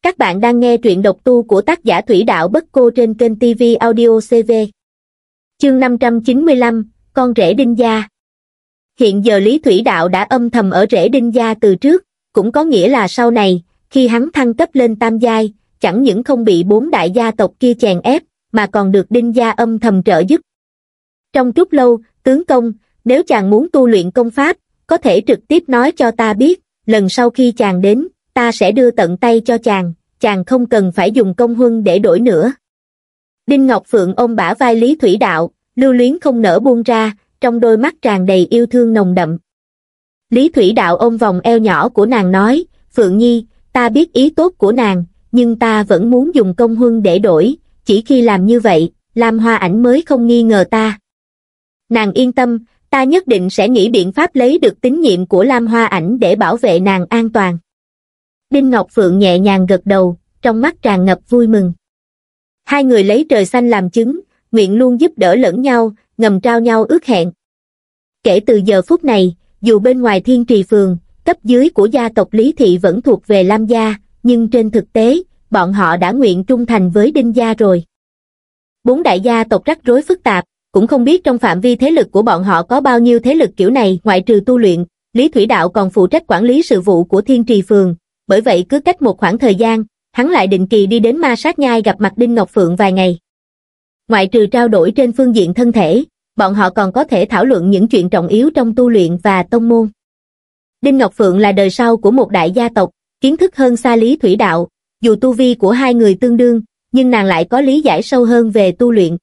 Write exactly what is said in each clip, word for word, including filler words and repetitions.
Các bạn đang nghe truyện độc tu của tác giả Thủy Đạo Bất Cô trên kênh ti vi Audio xê vê. Chương năm trăm chín mươi lăm, con rể Đinh Gia. Hiện giờ Lý Thủy Đạo đã âm thầm ở rễ Đinh Gia từ trước, cũng có nghĩa là sau này, khi hắn thăng cấp lên tam giai, chẳng những không bị bốn đại gia tộc kia chèn ép, mà còn được Đinh Gia âm thầm trợ giúp. Trong Trúc Lâu, tướng công, nếu chàng muốn tu luyện công pháp, có thể trực tiếp nói cho ta biết, lần sau khi chàng đến, ta sẽ đưa tận tay cho chàng, chàng không cần phải dùng công huân để đổi nữa. Đinh Ngọc Phượng ôm bả vai Lý Thủy Đạo, lưu luyến không nỡ buông ra, trong đôi mắt tràn đầy yêu thương nồng đậm. Lý Thủy Đạo ôm vòng eo nhỏ của nàng nói, Phượng Nhi, ta biết ý tốt của nàng, nhưng ta vẫn muốn dùng công huân để đổi, chỉ khi làm như vậy, Lam Hoa Ảnh mới không nghi ngờ ta. Nàng yên tâm, ta nhất định sẽ nghĩ biện pháp lấy được tín nhiệm của Lam Hoa Ảnh để bảo vệ nàng an toàn. Đinh Ngọc Phượng nhẹ nhàng gật đầu, trong mắt tràn ngập vui mừng. Hai người lấy trời xanh làm chứng, nguyện luôn giúp đỡ lẫn nhau, ngầm trao nhau ước hẹn. Kể từ giờ phút này, dù bên ngoài Thiên Trì Phường, cấp dưới của gia tộc Lý Thị vẫn thuộc về Lam gia, nhưng trên thực tế, bọn họ đã nguyện trung thành với Đinh gia rồi. Bốn đại gia tộc rắc rối phức tạp, cũng không biết trong phạm vi thế lực của bọn họ có bao nhiêu thế lực kiểu này. Ngoại trừ tu luyện, Lý Thủy Đạo còn phụ trách quản lý sự vụ của Thiên Trì Phường, bởi vậy cứ cách một khoảng thời gian, hắn lại định kỳ đi đến Ma Sát Nhai gặp mặt Đinh Ngọc Phượng vài ngày. Ngoại trừ trao đổi trên phương diện thân thể, bọn họ còn có thể thảo luận những chuyện trọng yếu trong tu luyện và tông môn. Đinh Ngọc Phượng là đời sau của một đại gia tộc, kiến thức hơn xa Lý Thủy Đạo, dù tu vi của hai người tương đương, nhưng nàng lại có lý giải sâu hơn về tu luyện.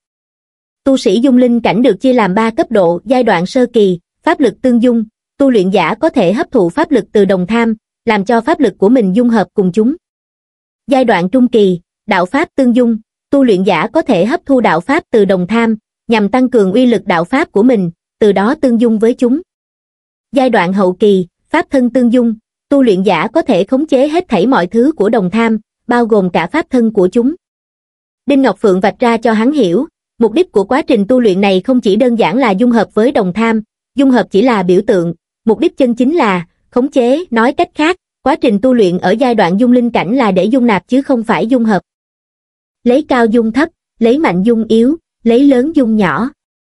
Tu sĩ dung linh cảnh được chia làm ba cấp độ. Giai đoạn sơ kỳ, pháp lực tương dung, tu luyện giả có thể hấp thụ pháp lực từ đồng tham, làm cho pháp lực của mình dung hợp cùng chúng. Giai đoạn trung kỳ, đạo pháp tương dung, tu luyện giả có thể hấp thu đạo pháp từ đồng tham, nhằm tăng cường uy lực đạo pháp của mình, từ đó tương dung với chúng. Giai đoạn hậu kỳ, pháp thân tương dung, tu luyện giả có thể khống chế hết thảy mọi thứ của đồng tham, bao gồm cả pháp thân của chúng. Đinh Ngọc Phượng vạch ra cho hắn hiểu, mục đích của quá trình tu luyện này không chỉ đơn giản là dung hợp với đồng tham, dung hợp chỉ là biểu tượng, mục đích chân chính là khống chế. Nói cách khác, quá trình tu luyện ở giai đoạn dung linh cảnh là để dung nạp chứ không phải dung hợp. Lấy cao dung thấp, lấy mạnh dung yếu, lấy lớn dung nhỏ.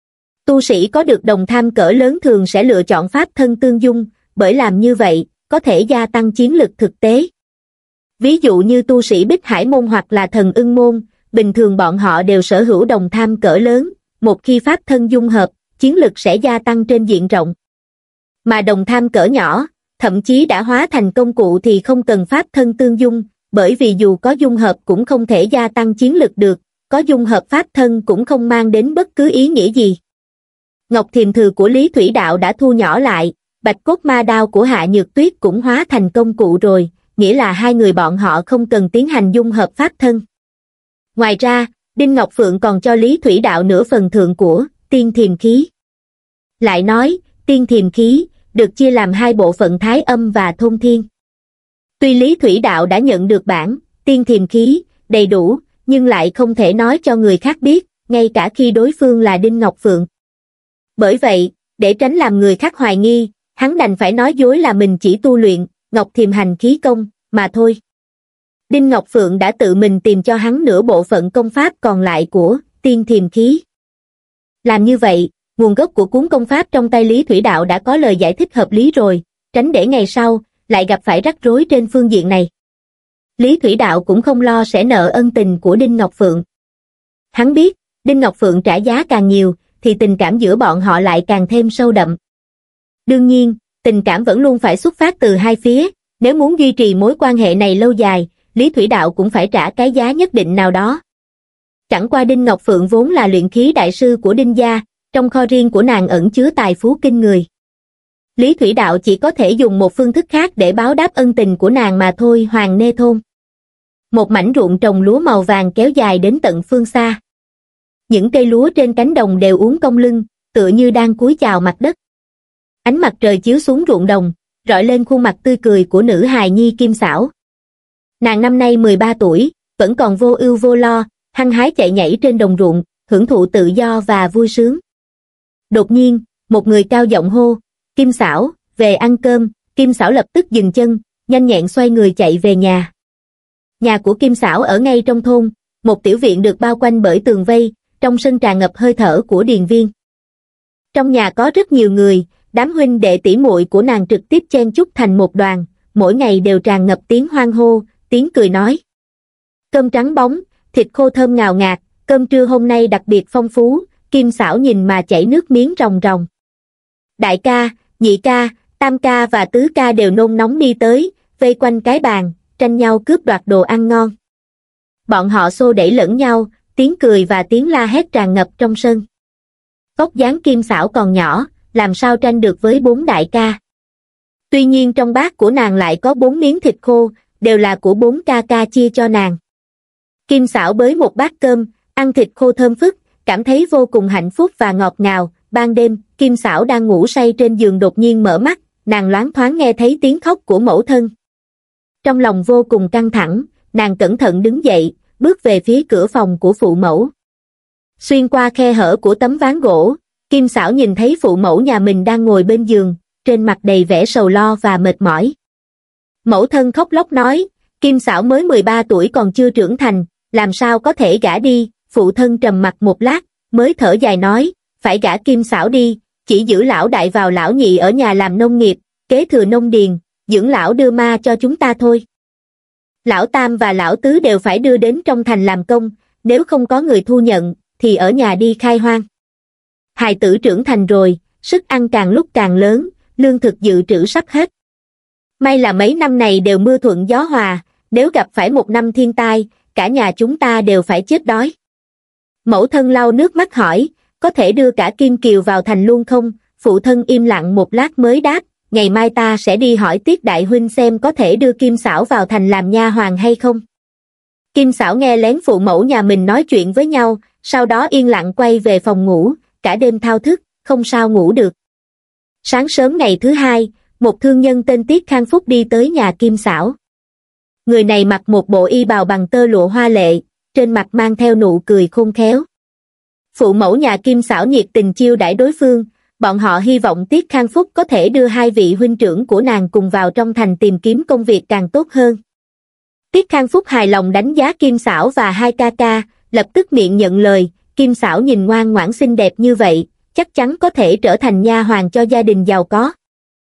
Tu sĩ có được đồng tham cỡ lớn thường sẽ lựa chọn pháp thân tương dung, bởi làm như vậy, có thể gia tăng chiến lực thực tế. Ví dụ như tu sĩ Bích Hải môn hoặc là Thần Ưng môn, bình thường bọn họ đều sở hữu đồng tham cỡ lớn, một khi pháp thân dung hợp, chiến lực sẽ gia tăng trên diện rộng. Mà đồng tham cỡ nhỏ, thậm chí đã hóa thành công cụ thì không cần pháp thân tương dung, bởi vì dù có dung hợp cũng không thể gia tăng chiến lực được, có dung hợp pháp thân cũng không mang đến bất cứ ý nghĩa gì. Ngọc Thiềm Thừ của Lý Thủy Đạo đã thu nhỏ lại, bạch cốt ma đao của Hạ Nhược Tuyết cũng hóa thành công cụ rồi, nghĩa là hai người bọn họ không cần tiến hành dung hợp pháp thân. Ngoài ra, Đinh Ngọc Phượng còn cho Lý Thủy Đạo nửa phần thượng của tiên thiềm khí. Lại nói, tiên thiềm khí được chia làm hai bộ phận thái âm và thôn thiên. Tuy Lý Thủy Đạo đã nhận được bản tiên thiềm khí đầy đủ, nhưng lại không thể nói cho người khác biết, ngay cả khi đối phương là Đinh Ngọc Phượng. Bởi vậy, để tránh làm người khác hoài nghi, hắn đành phải nói dối là mình chỉ tu luyện Ngọc Thiềm Hành khí công mà thôi. Đinh Ngọc Phượng đã tự mình tìm cho hắn nửa bộ phận công pháp còn lại của tiên thiềm khí. Làm như vậy, nguồn gốc của cuốn công pháp trong tay Lý Thủy Đạo đã có lời giải thích hợp lý rồi, tránh để ngày sau lại gặp phải rắc rối trên phương diện này. Lý Thủy Đạo cũng không lo sẽ nợ ân tình của Đinh Ngọc Phượng. Hắn biết, Đinh Ngọc Phượng trả giá càng nhiều, thì tình cảm giữa bọn họ lại càng thêm sâu đậm. Đương nhiên, tình cảm vẫn luôn phải xuất phát từ hai phía, nếu muốn duy trì mối quan hệ này lâu dài, Lý Thủy Đạo cũng phải trả cái giá nhất định nào đó. Chẳng qua Đinh Ngọc Phượng vốn là luyện khí đại sư của Đinh gia, trong kho riêng của nàng ẩn chứa tài phú kinh người. Lý Thủy Đạo chỉ có thể dùng một phương thức khác để báo đáp ân tình của nàng mà thôi. Hoàng Nê Thôn. Một mảnh ruộng trồng lúa màu vàng kéo dài đến tận phương xa. Những cây lúa trên cánh đồng đều uốn cong lưng, tựa như đang cúi chào mặt đất. Ánh mặt trời chiếu xuống ruộng đồng, rọi lên khuôn mặt tươi cười của nữ hài nhi Kim Xảo. Nàng năm nay mười ba tuổi, vẫn còn vô ưu vô lo, hăng hái chạy nhảy trên đồng ruộng, hưởng thụ tự do và vui sướng. Đột nhiên, một người cao giọng hô, Kim Xảo, về ăn cơm. Kim Xảo lập tức dừng chân, nhanh nhẹn xoay người chạy về nhà. Nhà của Kim Xảo ở ngay trong thôn, một tiểu viện được bao quanh bởi tường vây, trong sân tràn ngập hơi thở của điền viên. Trong nhà có rất nhiều người, đám huynh đệ tỷ muội của nàng trực tiếp chen chúc thành một đoàn, mỗi ngày đều tràn ngập tiếng hoan hô, tiếng cười nói. Cơm trắng bóng, thịt khô thơm ngào ngạt, cơm trưa hôm nay đặc biệt phong phú, Kim Xảo nhìn mà chảy nước miếng ròng ròng. Đại ca, nhị ca, tam ca và tứ ca đều nôn nóng đi tới, vây quanh cái bàn, tranh nhau cướp đoạt đồ ăn ngon. Bọn họ xô đẩy lẫn nhau, tiếng cười và tiếng la hét tràn ngập trong sân. Vóc dáng Kim Xảo còn nhỏ, làm sao tranh được với bốn đại ca. Tuy nhiên trong bát của nàng lại có bốn miếng thịt khô, đều là của bốn ca ca chia cho nàng. Kim Xảo bới một bát cơm, ăn thịt khô thơm phức, cảm thấy vô cùng hạnh phúc và ngọt ngào. Ban đêm, Kim Xảo đang ngủ say trên giường đột nhiên mở mắt, nàng loáng thoáng nghe thấy tiếng khóc của mẫu thân. Trong lòng vô cùng căng thẳng, nàng cẩn thận đứng dậy, bước về phía cửa phòng của phụ mẫu. Xuyên qua khe hở của tấm ván gỗ, Kim Xảo nhìn thấy phụ mẫu nhà mình đang ngồi bên giường, trên mặt đầy vẻ sầu lo và mệt mỏi. Mẫu thân khóc lóc nói, Kim Xảo mới mười ba tuổi còn chưa trưởng thành, làm sao có thể gả đi. Phụ thân trầm mặc một lát, mới thở dài nói, phải gả Kim Xảo đi, chỉ giữ lão đại vào lão nhị ở nhà làm nông nghiệp, kế thừa nông điền, dưỡng lão đưa ma cho chúng ta thôi. Lão tam và lão tứ đều phải đưa đến trong thành làm công, nếu không có người thu nhận, thì ở nhà đi khai hoang. Hài tử trưởng thành rồi, sức ăn càng lúc càng lớn, lương thực dự trữ sắp hết. May là mấy năm này đều mưa thuận gió hòa, nếu gặp phải một năm thiên tai, cả nhà chúng ta đều phải chết đói. Mẫu thân lau nước mắt hỏi, có thể đưa cả Kim Kiều vào thành luôn không? Phụ thân im lặng một lát mới đáp, ngày mai ta sẽ đi hỏi Tiết đại huynh xem có thể đưa Kim Xảo vào thành làm nha hoàn hay không. Kim Xảo nghe lén phụ mẫu nhà mình nói chuyện với nhau, sau đó yên lặng quay về phòng ngủ, cả đêm thao thức, không sao ngủ được. Sáng sớm ngày thứ hai, một thương nhân tên Tiết Khang Phúc đi tới nhà Kim Xảo. Người này mặc một bộ y bào bằng tơ lụa hoa lệ, trên mặt mang theo nụ cười khôn khéo. Phụ mẫu nhà Kim Xảo nhiệt tình chiêu đãi đối phương, bọn họ hy vọng Tiết Khang Phúc có thể đưa hai vị huynh trưởng của nàng cùng vào trong thành tìm kiếm công việc càng tốt hơn. Tiết Khang Phúc hài lòng đánh giá Kim Xảo và hai ca ca, lập tức miệng nhận lời, Kim Xảo nhìn ngoan ngoãn xinh đẹp như vậy, chắc chắn có thể trở thành nha hoàn cho gia đình giàu có.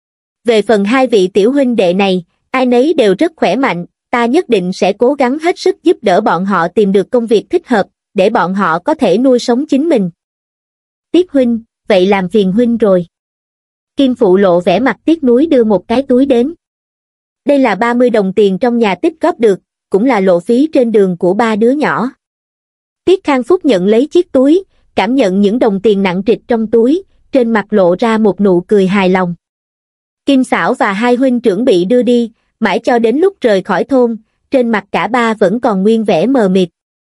Về phần hai vị tiểu huynh đệ này, ai nấy đều rất khỏe mạnh, ta nhất định sẽ cố gắng hết sức giúp đỡ bọn họ tìm được công việc thích hợp, để bọn họ có thể nuôi sống chính mình. Tiết huynh, vậy làm phiền huynh rồi. Kim Phụ lộ vẻ mặt tiếc nuối đưa một cái túi đến. Đây là ba mươi đồng tiền trong nhà tích góp được, cũng là lộ phí trên đường của ba đứa nhỏ. Tiết Khang Phúc nhận lấy chiếc túi, cảm nhận những đồng tiền nặng trịch trong túi, trên mặt lộ ra một nụ cười hài lòng. Kim Xảo và hai huynh trưởng bị đưa đi, mãi cho đến lúc rời khỏi thôn, trên mặt cả ba vẫn còn nguyên vẻ mờ mịt.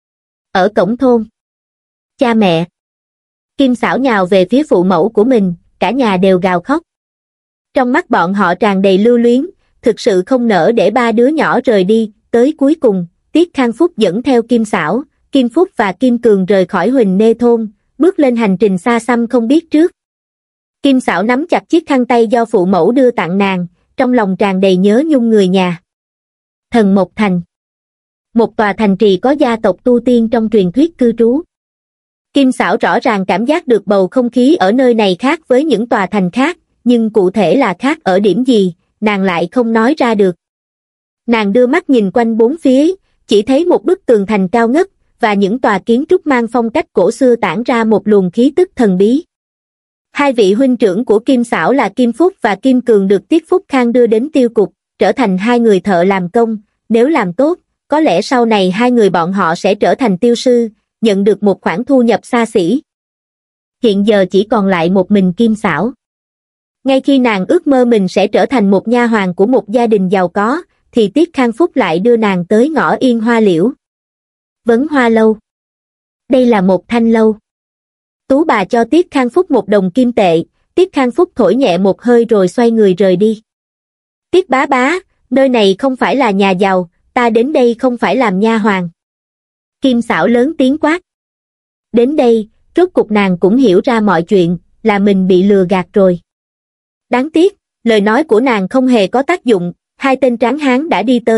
Ở cổng thôn, cha mẹ, Kim Xảo nhào về phía phụ mẫu của mình, cả nhà đều gào khóc. Trong mắt bọn họ tràn đầy lưu luyến, thực sự không nỡ để ba đứa nhỏ rời đi. Tới cuối cùng, Tiết Khang Phúc dẫn theo Kim Xảo, Kim Phúc và Kim Cường rời khỏi Huỳnh Nê thôn, bước lên hành trình xa xăm không biết trước. Kim Xảo nắm chặt chiếc khăn tay do phụ mẫu đưa tặng nàng, trong lòng tràn đầy nhớ nhung người nhà. Thần Mộc Thành, một tòa thành trì có gia tộc tu tiên trong truyền thuyết cư trú. Kim Xảo rõ ràng cảm giác được bầu không khí ở nơi này khác với những tòa thành khác, nhưng cụ thể là khác ở điểm gì, nàng lại không nói ra được. Nàng đưa mắt nhìn quanh bốn phía, chỉ thấy một bức tường thành cao ngất, và những tòa kiến trúc mang phong cách cổ xưa tản ra một luồng khí tức thần bí. Hai vị huynh trưởng của Kim Xảo là Kim Phúc và Kim Cường được Tiết Phúc Khang đưa đến tiêu cục, trở thành hai người thợ làm công, nếu làm tốt, có lẽ sau này hai người bọn họ sẽ trở thành tiêu sư, nhận được một khoản thu nhập xa xỉ. Hiện giờ chỉ còn lại một mình Kim Xảo. Ngay khi nàng ước mơ mình sẽ trở thành một nha hoàn của một gia đình giàu có, thì Tiết Khang Phúc lại đưa nàng tới ngõ Yên Hoa Liễu. Vấn Hoa Lâu. Đây là một thanh lâu. Tú bà cho Tiết Khang Phúc một đồng kim tệ, Tiết Khang Phúc thổi nhẹ một hơi rồi xoay người rời đi. Tiết bá bá, nơi này không phải là nhà giàu, ta đến đây không phải làm nha hoàn. Kim Xảo lớn tiếng quát. Đến đây, rốt cục nàng cũng hiểu ra mọi chuyện, là mình bị lừa gạt rồi. Đáng tiếc, lời nói của nàng không hề có tác dụng, hai tên tráng hán đã đi tới,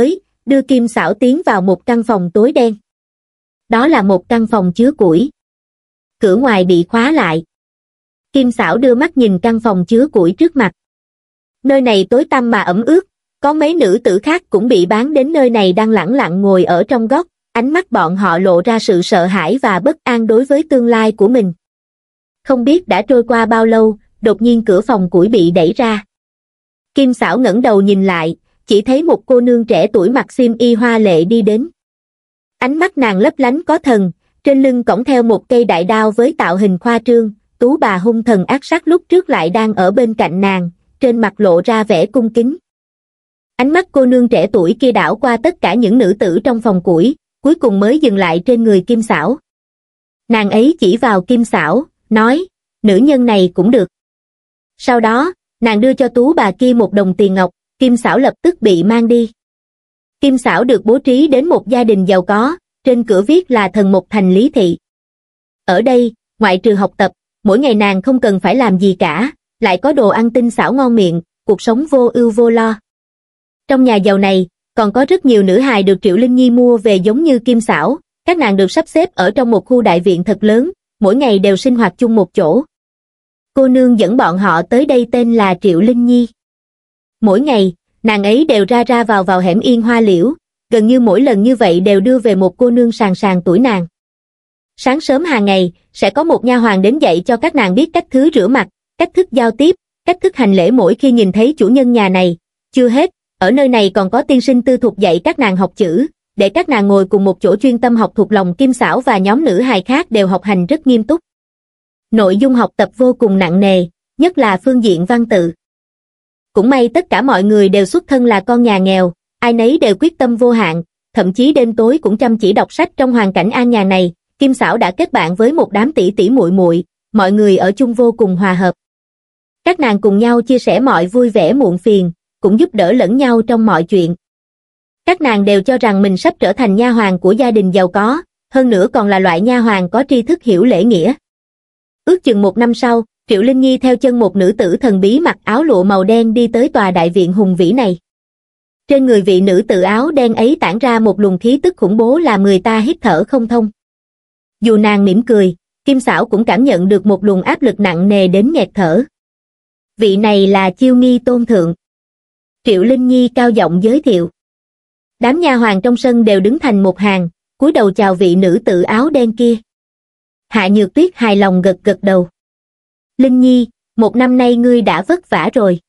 đưa Kim Xảo tiến vào một căn phòng tối đen. Đó là một căn phòng chứa củi. Cửa ngoài bị khóa lại. Kim Xảo đưa mắt nhìn căn phòng chứa củi trước mặt. Nơi này tối tăm mà ẩm ướt, có mấy nữ tử khác cũng bị bán đến nơi này đang lẳng lặng ngồi ở trong góc, ánh mắt bọn họ lộ ra sự sợ hãi và bất an đối với tương lai của mình. Không biết đã trôi qua bao lâu, đột nhiên cửa phòng củi bị đẩy ra. Kim Xảo ngẩng đầu nhìn lại, chỉ thấy một cô nương trẻ tuổi mặc xiêm y hoa lệ đi đến. Ánh mắt nàng lấp lánh có thần, trên lưng cõng theo một cây đại đao với tạo hình khoa trương, tú bà hung thần ác sát lúc trước lại đang ở bên cạnh nàng, trên mặt lộ ra vẻ cung kính. Ánh mắt cô nương trẻ tuổi kia đảo qua tất cả những nữ tử trong phòng củi, cuối cùng mới dừng lại trên người Kim Xảo. Nàng ấy chỉ vào Kim Xảo, nói, nữ nhân này cũng được. Sau đó, nàng đưa cho tú bà kia một đồng tiền ngọc, Kim Xảo lập tức bị mang đi. Kim Xảo được bố trí đến một gia đình giàu có, trên cửa viết là Thần Mục Thành Lý Thị. Ở đây, ngoại trừ học tập, mỗi ngày nàng không cần phải làm gì cả, lại có đồ ăn tinh xảo ngon miệng, cuộc sống vô ưu vô lo. Trong nhà giàu này, còn có rất nhiều nữ hài được Triệu Linh Nhi mua về giống như Kim Xảo, các nàng được sắp xếp ở trong một khu đại viện thật lớn, mỗi ngày đều sinh hoạt chung một chỗ. Cô nương dẫn bọn họ tới đây tên là Triệu Linh Nhi. Mỗi ngày, nàng ấy đều ra ra vào vào hẻm Yên Hoa Liễu, gần như mỗi lần như vậy đều đưa về một cô nương sàn sàn tuổi nàng. Sáng sớm hàng ngày, sẽ có một nha hoàn đến dạy cho các nàng biết cách thứ rửa mặt, cách thức giao tiếp, cách thức hành lễ mỗi khi nhìn thấy chủ nhân nhà này. Chưa hết, ở nơi này còn có tiên sinh tư thục dạy các nàng học chữ, để các nàng ngồi cùng một chỗ chuyên tâm học thuộc lòng. Kim Xảo và nhóm nữ hài khác đều học hành rất nghiêm túc. Nội dung học tập vô cùng nặng nề, nhất là phương diện văn tự. Cũng may tất cả mọi người đều xuất thân là con nhà nghèo, ai nấy đều quyết tâm vô hạn, thậm chí đêm tối cũng chăm chỉ đọc sách. Trong hoàn cảnh an nhàn này, Kim Xảo đã kết bạn với một đám tỷ tỷ muội muội, mọi người ở chung vô cùng hòa hợp. Các nàng cùng nhau chia sẻ mọi vui vẻ muộn phiền, cũng giúp đỡ lẫn nhau trong mọi chuyện. Các nàng đều cho rằng mình sắp trở thành nha hoàn của gia đình giàu có, hơn nữa còn là loại nha hoàn có tri thức hiểu lễ nghĩa. Ước chừng một năm sau, Triệu Linh Nhi theo chân một nữ tử thần bí mặc áo lụa màu đen đi tới tòa đại viện hùng vĩ này. Trên người vị nữ tử áo đen ấy tản ra một luồng khí tức khủng bố làm người ta hít thở không thông. Dù nàng mỉm cười, Kim Xảo cũng cảm nhận được một luồng áp lực nặng nề đến nghẹt thở. Vị này là Chiêu Nghi Tôn Thượng. Triệu Linh Nhi cao giọng giới thiệu. Đám nha hoàn trong sân đều đứng thành một hàng, cúi đầu chào vị nữ tử áo đen kia. Hạ Nhược Tuyết hài lòng gật gật đầu. Linh Nhi, một năm nay ngươi đã vất vả rồi.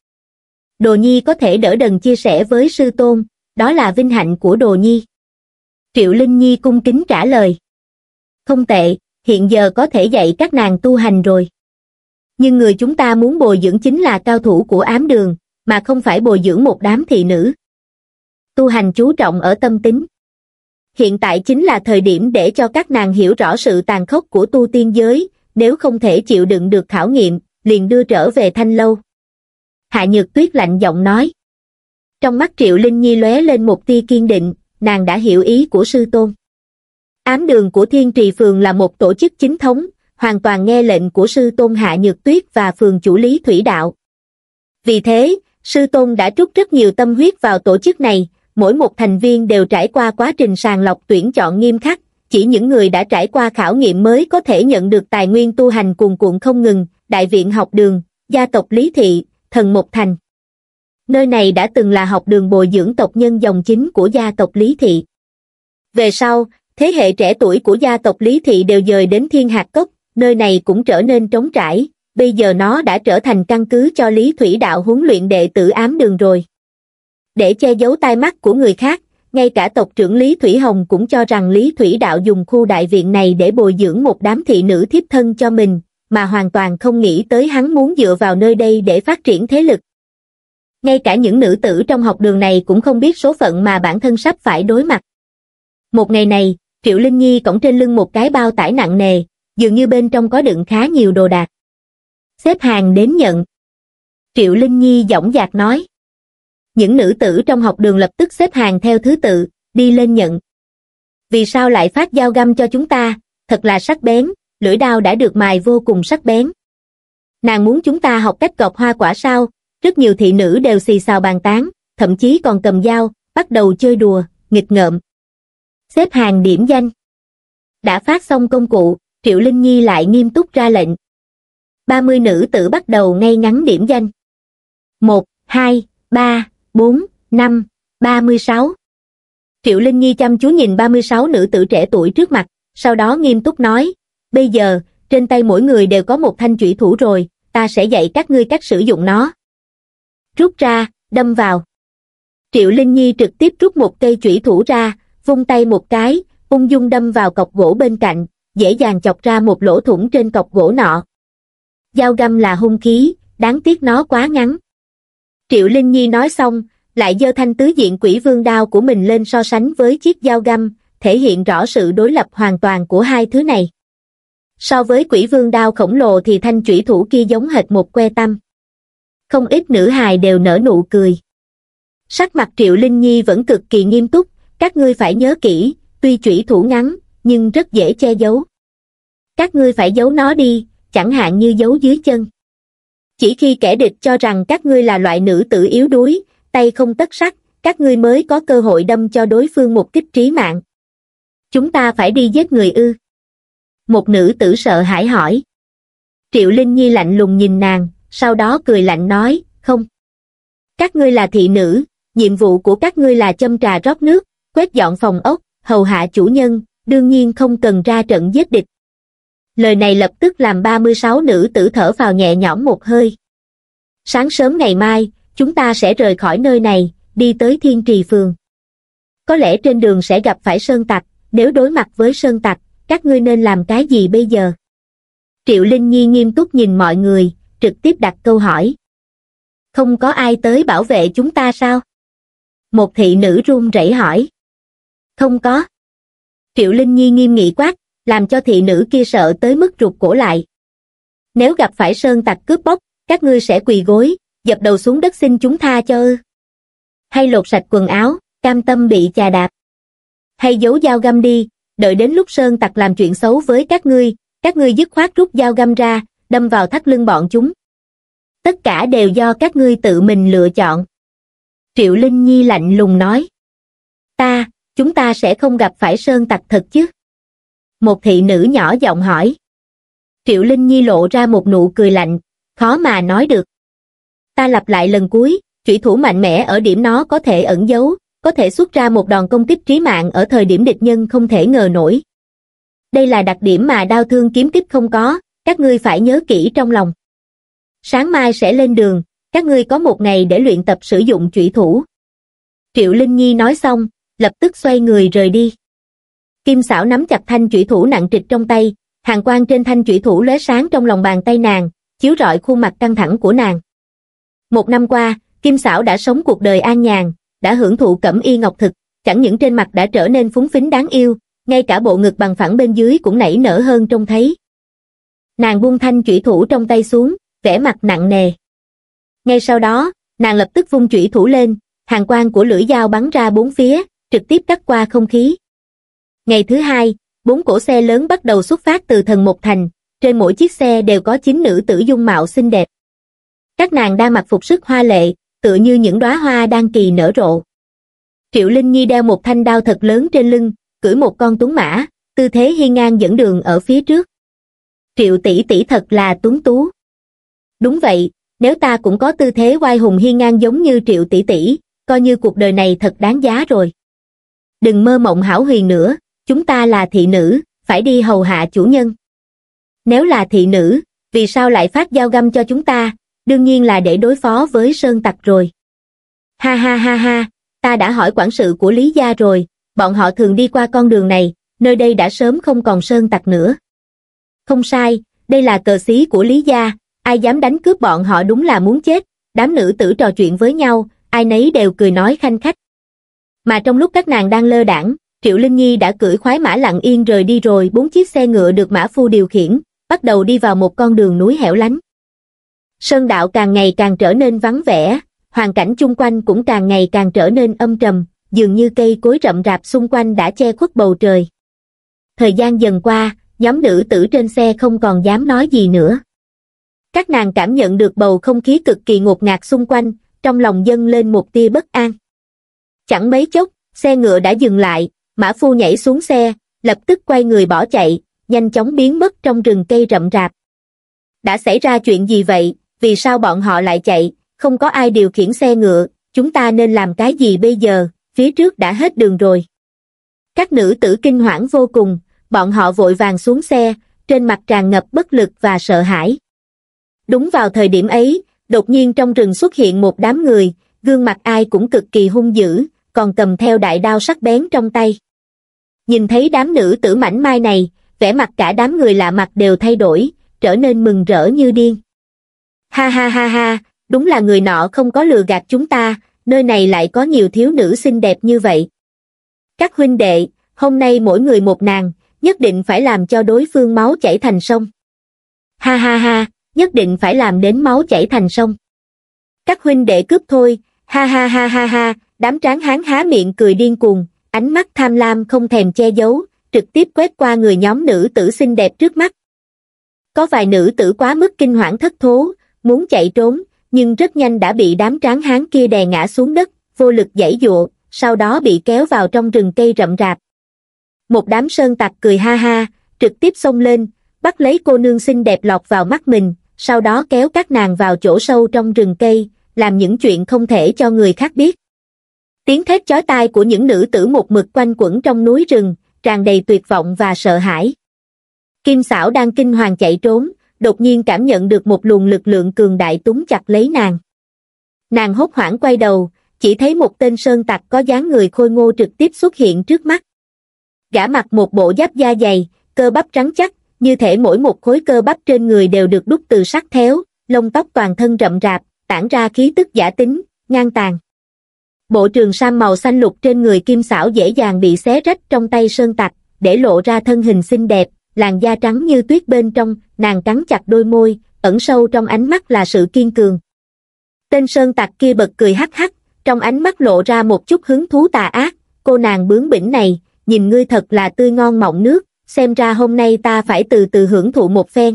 Đồ Nhi có thể đỡ đần chia sẻ với sư tôn, đó là vinh hạnh của Đồ Nhi. Triệu Linh Nhi cung kính trả lời. Không tệ, hiện giờ có thể dạy các nàng tu hành rồi. Nhưng người chúng ta muốn bồi dưỡng chính là cao thủ của ám đường, mà không phải bồi dưỡng một đám thị nữ. Tu hành chú trọng ở tâm tính. Hiện tại chính là thời điểm để cho các nàng hiểu rõ sự tàn khốc của tu tiên giới, nếu không thể chịu đựng được khảo nghiệm, liền đưa trở về Thanh Lâu. Hạ Nhược Tuyết lạnh giọng nói. Trong mắt Triệu Linh Nhi lóe lên một tia kiên định, nàng đã hiểu ý của sư tôn. Ám đường của Thiên Trì Phường là một tổ chức chính thống, hoàn toàn nghe lệnh của sư tôn Hạ Nhược Tuyết và phường chủ Lý Thủy Đạo. Vì thế, sư tôn đã trút rất nhiều tâm huyết vào tổ chức này, mỗi một thành viên đều trải qua quá trình sàng lọc tuyển chọn nghiêm khắc, chỉ những người đã trải qua khảo nghiệm mới có thể nhận được tài nguyên tu hành cuồn cuộn không ngừng. Đại viện học đường, gia tộc Lý Thị, Thần Mục Thành. Nơi này đã từng là học đường bồi dưỡng tộc nhân dòng chính của gia tộc Lý Thị. Về sau, thế hệ trẻ tuổi của gia tộc Lý Thị đều dời đến Thiên Hạt Cốc, nơi này cũng trở nên trống trải, bây giờ nó đã trở thành căn cứ cho Lý Thủy Đạo huấn luyện đệ tử ám đường rồi. Để che giấu tai mắt của người khác, ngay cả tộc trưởng Lý Thủy Hồng cũng cho rằng Lý Thủy Đạo dùng khu đại viện này để bồi dưỡng một đám thị nữ thiếp thân cho mình, mà hoàn toàn không nghĩ tới hắn muốn dựa vào nơi đây để phát triển thế lực. Ngay cả những nữ tử trong học đường này cũng không biết số phận mà bản thân sắp phải đối mặt. Một ngày này, Triệu Linh Nhi cõng trên lưng một cái bao tải nặng nề, dường như bên trong có đựng khá nhiều đồ đạc. Xếp hàng đến nhận. Triệu Linh Nhi dõng dạc nói. Những nữ tử trong học đường lập tức xếp hàng theo thứ tự, đi lên nhận. Vì sao lại phát dao găm cho chúng ta, thật là sắc bén, lưỡi đao đã được mài vô cùng sắc bén. Nàng muốn chúng ta học cách gọt hoa quả sao? Rất nhiều thị nữ đều xì xào bàn tán, thậm chí còn cầm dao, bắt đầu chơi đùa, nghịch ngợm. Xếp hàng điểm danh. Đã phát xong công cụ, Triệu Linh Nhi lại nghiêm túc ra lệnh. ba mươi nữ tử bắt đầu ngay ngắn điểm danh. một, hai, ba, bốn, năm, ba mươi sáu. Triệu Linh Nhi chăm chú nhìn ba mươi sáu nữ tử trẻ tuổi trước mặt, sau đó nghiêm túc nói, bây giờ, trên tay mỗi người đều có một thanh chủy thủ rồi, ta sẽ dạy các ngươi cách sử dụng nó. Rút ra, đâm vào. Triệu Linh Nhi trực tiếp rút một cây chủy thủ ra, vung tay một cái, ung dung đâm vào cọc gỗ bên cạnh, dễ dàng chọc ra một lỗ thủng trên cọc gỗ nọ. Dao găm là hung khí, đáng tiếc nó quá ngắn. Triệu Linh Nhi nói xong, lại giơ thanh tứ diện quỷ vương đao của mình lên so sánh với chiếc dao găm, thể hiện rõ sự đối lập hoàn toàn của hai thứ này. So với quỷ vương đao khổng lồ thì thanh chủy thủ kia giống hệt một que tăm. Không ít nữ hài đều nở nụ cười. Sắc mặt Triệu Linh Nhi vẫn cực kỳ nghiêm túc, các ngươi phải nhớ kỹ, tuy chủy thủ ngắn, nhưng rất dễ che giấu. Các ngươi phải giấu nó đi, chẳng hạn như giấu dưới chân. Chỉ khi kẻ địch cho rằng các ngươi là loại nữ tử yếu đuối, tay không tất sắt, các ngươi mới có cơ hội đâm cho đối phương một kích trí mạng. Chúng ta phải đi giết người ư? Một nữ tử sợ hãi hỏi. Triệu Linh Nhi lạnh lùng nhìn nàng, sau đó cười lạnh nói, không. Các ngươi là thị nữ, nhiệm vụ của các ngươi là châm trà rót nước, quét dọn phòng ốc, hầu hạ chủ nhân, đương nhiên không cần ra trận giết địch. Lời này lập tức làm ba mươi sáu nữ tử thở phào nhẹ nhõm một hơi. Sáng sớm ngày mai, chúng ta sẽ rời khỏi nơi này, đi tới Thiên Trì Phường. Có lẽ trên đường sẽ gặp phải sơn tặc, nếu đối mặt với sơn tặc, các ngươi nên làm cái gì bây giờ? Triệu Linh Nhi nghiêm túc nhìn mọi người, trực tiếp đặt câu hỏi. Không có ai tới bảo vệ chúng ta sao? Một thị nữ run rẩy hỏi. Không có. Triệu Linh Nhi nghiêm nghị quát, làm cho thị nữ kia sợ tới mức rụt cổ lại. Nếu gặp phải sơn tặc cướp bóc, các ngươi sẽ quỳ gối, dập đầu xuống đất xin chúng tha cho ư? Hay lột sạch quần áo, cam tâm bị chà đạp? Hay giấu dao găm đi, đợi đến lúc sơn tặc làm chuyện xấu với các ngươi, các ngươi dứt khoát rút dao găm ra, đâm vào thắt lưng bọn chúng. Tất cả đều do các ngươi tự mình lựa chọn. Triệu Linh Nhi lạnh lùng nói. Ta, chúng ta sẽ không gặp phải sơn tặc thật chứ? Một thị nữ nhỏ giọng hỏi. Triệu Linh Nhi lộ ra một nụ cười lạnh, khó mà nói được. Ta lặp lại lần cuối, chủy thủ mạnh mẽ ở điểm nó có thể ẩn giấu, có thể xuất ra một đòn công kích trí mạng ở thời điểm địch nhân không thể ngờ nổi. Đây là đặc điểm mà đao thương kiếm kích không có, các ngươi phải nhớ kỹ trong lòng. Sáng mai sẽ lên đường, các ngươi có một ngày để luyện tập sử dụng chủy thủ. Triệu Linh Nhi nói xong, lập tức xoay người rời đi. Kim Xảo nắm chặt thanh chủy thủ nặng trịch trong tay, hàn quang trên thanh chủy thủ lóe sáng trong lòng bàn tay nàng, chiếu rọi khuôn mặt căng thẳng của nàng. Một năm qua, Kim Xảo đã sống cuộc đời an nhàn, đã hưởng thụ cẩm y ngọc thực, chẳng những trên mặt đã trở nên phúng phính đáng yêu, ngay cả bộ ngực bằng phẳng bên dưới cũng nảy nở hơn trông thấy. Nàng buông thanh chủy thủ trong tay xuống, vẻ mặt nặng nề. Ngay sau đó, nàng lập tức vung chủy thủ lên, hàn quang của lưỡi dao bắn ra bốn phía, trực tiếp cắt qua không khí. Ngày thứ hai, bốn cỗ xe lớn bắt đầu xuất phát từ Thần Một Thành, trên mỗi chiếc xe đều có chín nữ tử dung mạo xinh đẹp. Các nàng đang mặc phục sức hoa lệ, tựa như những đóa hoa đang kỳ nở rộ. Triệu Linh Nhi đeo một thanh đao thật lớn trên lưng, cưỡi một con tuấn mã, tư thế hiên ngang dẫn đường ở phía trước. Triệu tỷ tỷ thật là tuấn tú. Đúng vậy, nếu ta cũng có tư thế oai hùng hiên ngang giống như Triệu tỷ tỷ, coi như cuộc đời này thật đáng giá rồi. Đừng mơ mộng hão huyền nữa, chúng ta là thị nữ, phải đi hầu hạ chủ nhân. Nếu là thị nữ, vì sao lại phát dao găm cho chúng ta? Đương nhiên là để đối phó với sơn tặc rồi. Ha ha ha ha, ta đã hỏi quản sự của Lý gia rồi, bọn họ thường đi qua con đường này, nơi đây đã sớm không còn sơn tặc nữa. Không sai, đây là cờ xí của Lý gia, ai dám đánh cướp bọn họ đúng là muốn chết. Đám nữ tử trò chuyện với nhau, ai nấy đều cười nói khanh khách. Mà trong lúc các nàng đang lơ đãng, Triệu Linh Nhi đã cưỡi khoái mã lặng yên rời đi rồi. Bốn chiếc xe ngựa được mã phu điều khiển, bắt đầu đi vào một con đường núi hẻo lánh. Sơn đạo càng ngày càng trở nên vắng vẻ, hoàn cảnh chung quanh cũng càng ngày càng trở nên âm trầm, dường như cây cối rậm rạp xung quanh đã che khuất bầu trời. Thời gian dần qua, nhóm nữ tử trên xe không còn dám nói gì nữa. Các nàng cảm nhận được bầu không khí cực kỳ ngột ngạt xung quanh, trong lòng dâng lên một tia bất an. Chẳng mấy chốc, Xe ngựa đã dừng lại, mã phu nhảy xuống xe, lập tức quay người bỏ chạy, nhanh chóng biến mất trong rừng cây rậm rạp. Đã xảy ra chuyện gì vậy, vì sao bọn họ lại chạy, không có ai điều khiển xe ngựa, chúng ta nên làm cái gì bây giờ, phía trước đã hết đường rồi. Các nữ tử kinh hoảng vô cùng, bọn họ vội vàng xuống xe, trên mặt tràn ngập bất lực và sợ hãi. Đúng vào thời điểm ấy, đột nhiên trong rừng xuất hiện một đám người, gương mặt ai cũng cực kỳ hung dữ, còn cầm theo đại đao sắc bén trong tay. Nhìn thấy đám nữ tử mảnh mai này, vẻ mặt cả đám người lạ mặt đều thay đổi, trở nên mừng rỡ như điên. Ha ha ha ha, đúng là người nọ không có lừa gạt chúng ta, nơi này lại có nhiều thiếu nữ xinh đẹp như vậy. Các huynh đệ, hôm nay mỗi người một nàng, nhất định phải làm cho đối phương máu chảy thành sông. Ha ha ha, nhất định phải làm đến máu chảy thành sông. Các huynh đệ cướp thôi, ha ha ha ha ha, đám tráng hán há miệng cười điên cuồng, ánh mắt tham lam không thèm che giấu, trực tiếp quét qua người nhóm nữ tử xinh đẹp trước mắt. Có vài nữ tử quá mức kinh hoảng thất thố, muốn chạy trốn, nhưng rất nhanh đã bị đám tráng hán kia đè ngã xuống đất, vô lực giãy giụa, sau đó bị kéo vào trong rừng cây rậm rạp. Một đám sơn tặc cười ha ha, trực tiếp xông lên, bắt lấy cô nương xinh đẹp lọt vào mắt mình, sau đó kéo các nàng vào chỗ sâu trong rừng cây, làm những chuyện không thể cho người khác biết. Tiếng thét chói tai của những nữ tử một mực quanh quẩn trong núi rừng, tràn đầy tuyệt vọng và sợ hãi. Kim Xảo đang kinh hoàng chạy trốn, đột nhiên cảm nhận được một luồng lực lượng cường đại túm chặt lấy nàng. Nàng hốt hoảng quay đầu, chỉ thấy một tên sơn tặc có dáng người khôi ngô trực tiếp xuất hiện trước mắt. Gã mặc một bộ giáp da dày, cơ bắp trắng chắc, như thể mỗi một khối cơ bắp trên người đều được đúc từ sắt thép, lông tóc toàn thân rậm rạp, tản ra khí tức dã tính, ngang tàn. Bộ trường sam màu xanh lục trên người Kim Xảo dễ dàng bị xé rách trong tay sơn tặc, để lộ ra thân hình xinh đẹp, làn da trắng như tuyết bên trong, nàng cắn chặt đôi môi, ẩn sâu trong ánh mắt là sự kiên cường. Tên sơn tặc kia bật cười hắc hắc, trong ánh mắt lộ ra một chút hứng thú tà ác, cô nàng bướng bỉnh này, nhìn ngươi thật là tươi ngon mọng nước, xem ra hôm nay ta phải từ từ hưởng thụ một phen.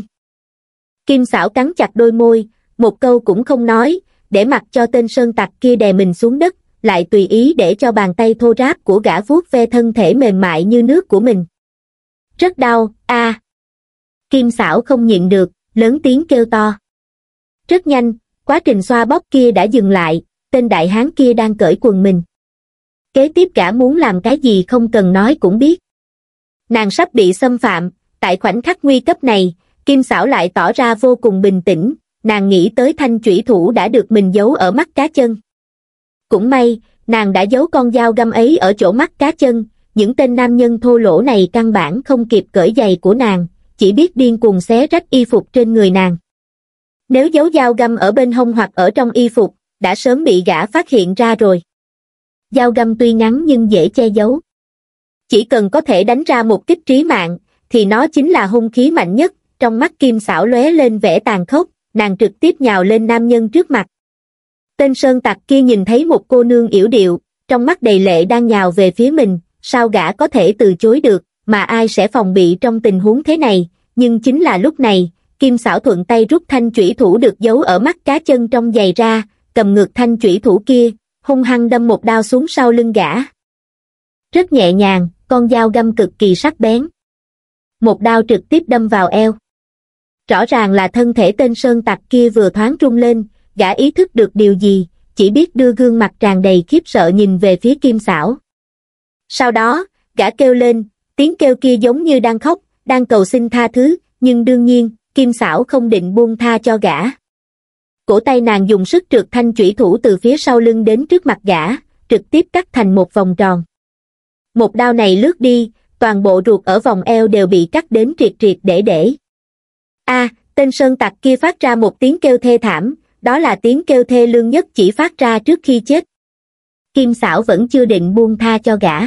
Kim Xảo cắn chặt đôi môi, một câu cũng không nói, để mặc cho tên sơn tặc kia đè mình xuống đất, lại tùy ý để cho bàn tay thô ráp của gã vuốt ve thân thể mềm mại như nước của mình. Rất đau, a. À. Kim Xảo không nhịn được, lớn tiếng kêu to. Rất nhanh, quá trình xoa bóp kia đã dừng lại, tên đại hán kia đang cởi quần mình. Kế tiếp gã muốn làm cái gì không cần nói cũng biết. Nàng sắp bị xâm phạm, tại khoảnh khắc nguy cấp này, Kim Xảo lại tỏ ra vô cùng bình tĩnh, nàng nghĩ tới thanh chủy thủ đã được mình giấu ở mắt cá chân. Cũng may, nàng đã giấu con dao găm ấy ở chỗ mắt cá chân, những tên nam nhân thô lỗ này căn bản không kịp cởi giày của nàng, chỉ biết điên cuồng xé rách y phục trên người nàng. Nếu giấu dao găm ở bên hông hoặc ở trong y phục, đã sớm bị gã phát hiện ra rồi. Dao găm tuy ngắn nhưng dễ che giấu. Chỉ cần có thể đánh ra một kích trí mạng, thì nó chính là hung khí mạnh nhất, trong mắt Kim Xảo lóe lên vẻ tàn khốc, nàng trực tiếp nhào lên nam nhân trước mặt. Tên sơn tặc kia nhìn thấy một cô nương yểu điệu, trong mắt đầy lệ đang nhào về phía mình, sao gã có thể từ chối được, mà ai sẽ phòng bị trong tình huống thế này, nhưng chính là lúc này, Kim Xảo thuận tay rút thanh chủy thủ được giấu ở mắt cá chân trong giày ra, cầm ngược thanh chủy thủ kia, hung hăng đâm một đao xuống sau lưng gã. Rất nhẹ nhàng, con dao găm cực kỳ sắc bén. Một đao trực tiếp đâm vào eo. Rõ ràng là thân thể tên sơn tặc kia vừa thoáng rung lên, gã ý thức được điều gì, chỉ biết đưa gương mặt tràn đầy khiếp sợ nhìn về phía Kim Xảo. Sau đó, gã kêu lên, tiếng kêu kia giống như đang khóc, đang cầu xin tha thứ, nhưng đương nhiên, Kim Xảo không định buông tha cho gã. Cổ tay nàng dùng sức trượt thanh chủy thủ từ phía sau lưng đến trước mặt gã, trực tiếp cắt thành một vòng tròn. Một đao này lướt đi, toàn bộ ruột ở vòng eo đều bị cắt đến triệt triệt để để. A, tên sơn tặc kia phát ra một tiếng kêu thê thảm, đó là tiếng kêu thê lương nhất chỉ phát ra trước khi chết. Kim Xảo vẫn chưa định buông tha cho gã.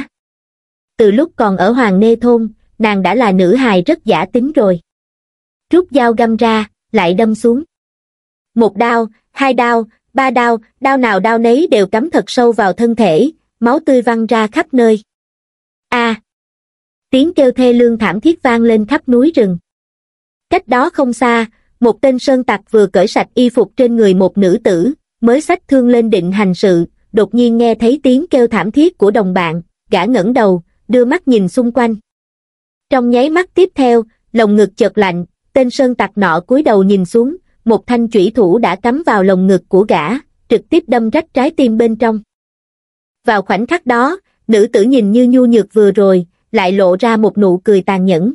Từ lúc còn ở Hoàng Nê Thôn, nàng đã là nữ hài rất dã tính rồi. Rút dao găm ra, lại đâm xuống. Một đao, hai đao, ba đao, đao nào đao nấy đều cắm thật sâu vào thân thể, máu tươi văng ra khắp nơi. A! À, tiếng kêu thê lương thảm thiết vang lên khắp núi rừng. Cách đó không xa, một tên sơn tặc vừa cởi sạch y phục trên người một nữ tử, mới xách thương lên định hành sự, đột nhiên nghe thấy tiếng kêu thảm thiết của đồng bạn, gã ngẩng đầu, đưa mắt nhìn xung quanh. Trong nháy mắt tiếp theo, lồng ngực chợt lạnh, tên sơn tặc nọ cúi đầu nhìn xuống, một thanh chủy thủ đã cắm vào lồng ngực của gã, trực tiếp đâm rách trái tim bên trong. Vào khoảnh khắc đó, nữ tử nhìn như nhu nhược vừa rồi, lại lộ ra một nụ cười tàn nhẫn.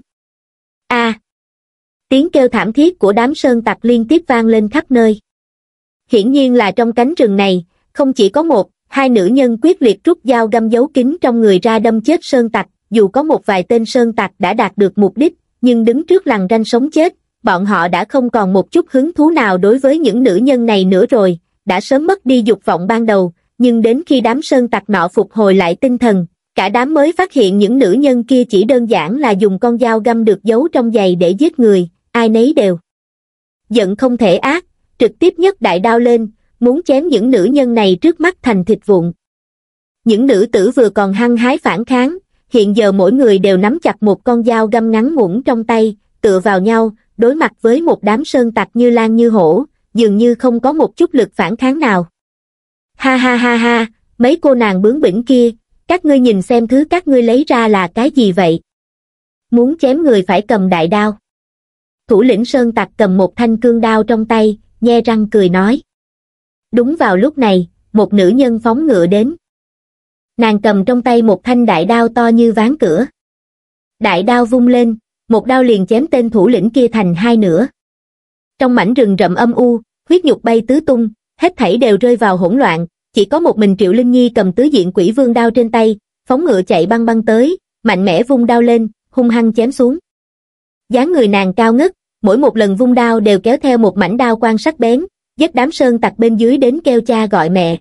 A! Tiếng kêu thảm thiết của đám sơn tặc liên tiếp vang lên khắp nơi. Hiển nhiên là trong cánh rừng này, không chỉ có một, hai nữ nhân quyết liệt rút dao găm giấu kín trong người ra đâm chết sơn tặc, dù có một vài tên sơn tặc đã đạt được mục đích, nhưng đứng trước lằn ranh sống chết, bọn họ đã không còn một chút hứng thú nào đối với những nữ nhân này nữa rồi, đã sớm mất đi dục vọng ban đầu, nhưng đến khi đám sơn tặc nọ phục hồi lại tinh thần, cả đám mới phát hiện những nữ nhân kia chỉ đơn giản là dùng con dao găm được giấu trong giày để giết người, ai nấy đều giận không thể ác, trực tiếp nhấc đại đao lên, muốn chém những nữ nhân này trước mắt thành thịt vụn. Những nữ tử vừa còn hăng hái phản kháng, hiện giờ mỗi người đều nắm chặt một con dao găm ngắn ngủn trong tay, tựa vào nhau, đối mặt với một đám sơn tặc như lang như hổ, dường như không có một chút lực phản kháng nào. Ha ha ha ha, mấy cô nàng bướng bỉnh kia, các ngươi nhìn xem thứ các ngươi lấy ra là cái gì vậy? Muốn chém người phải cầm đại đao. Thủ lĩnh sơn tặc cầm một thanh cương đao trong tay, nhe răng cười nói. Đúng vào lúc này, một nữ nhân phóng ngựa đến. Nàng cầm trong tay một thanh đại đao to như ván cửa. Đại đao vung lên, một đao liền chém tên thủ lĩnh kia thành hai nửa. Trong mảnh rừng rậm âm u, huyết nhục bay tứ tung, hết thảy đều rơi vào hỗn loạn, chỉ có một mình Triệu Linh Nhi cầm tứ diện quỷ vương đao trên tay, phóng ngựa chạy băng băng tới, mạnh mẽ vung đao lên, hung hăng chém xuống. Dáng người nàng cao ngất, mỗi một lần vung đao đều kéo theo một mảnh đao quang sắc bén, dắt đám sơn tặc bên dưới đến kêu cha gọi mẹ.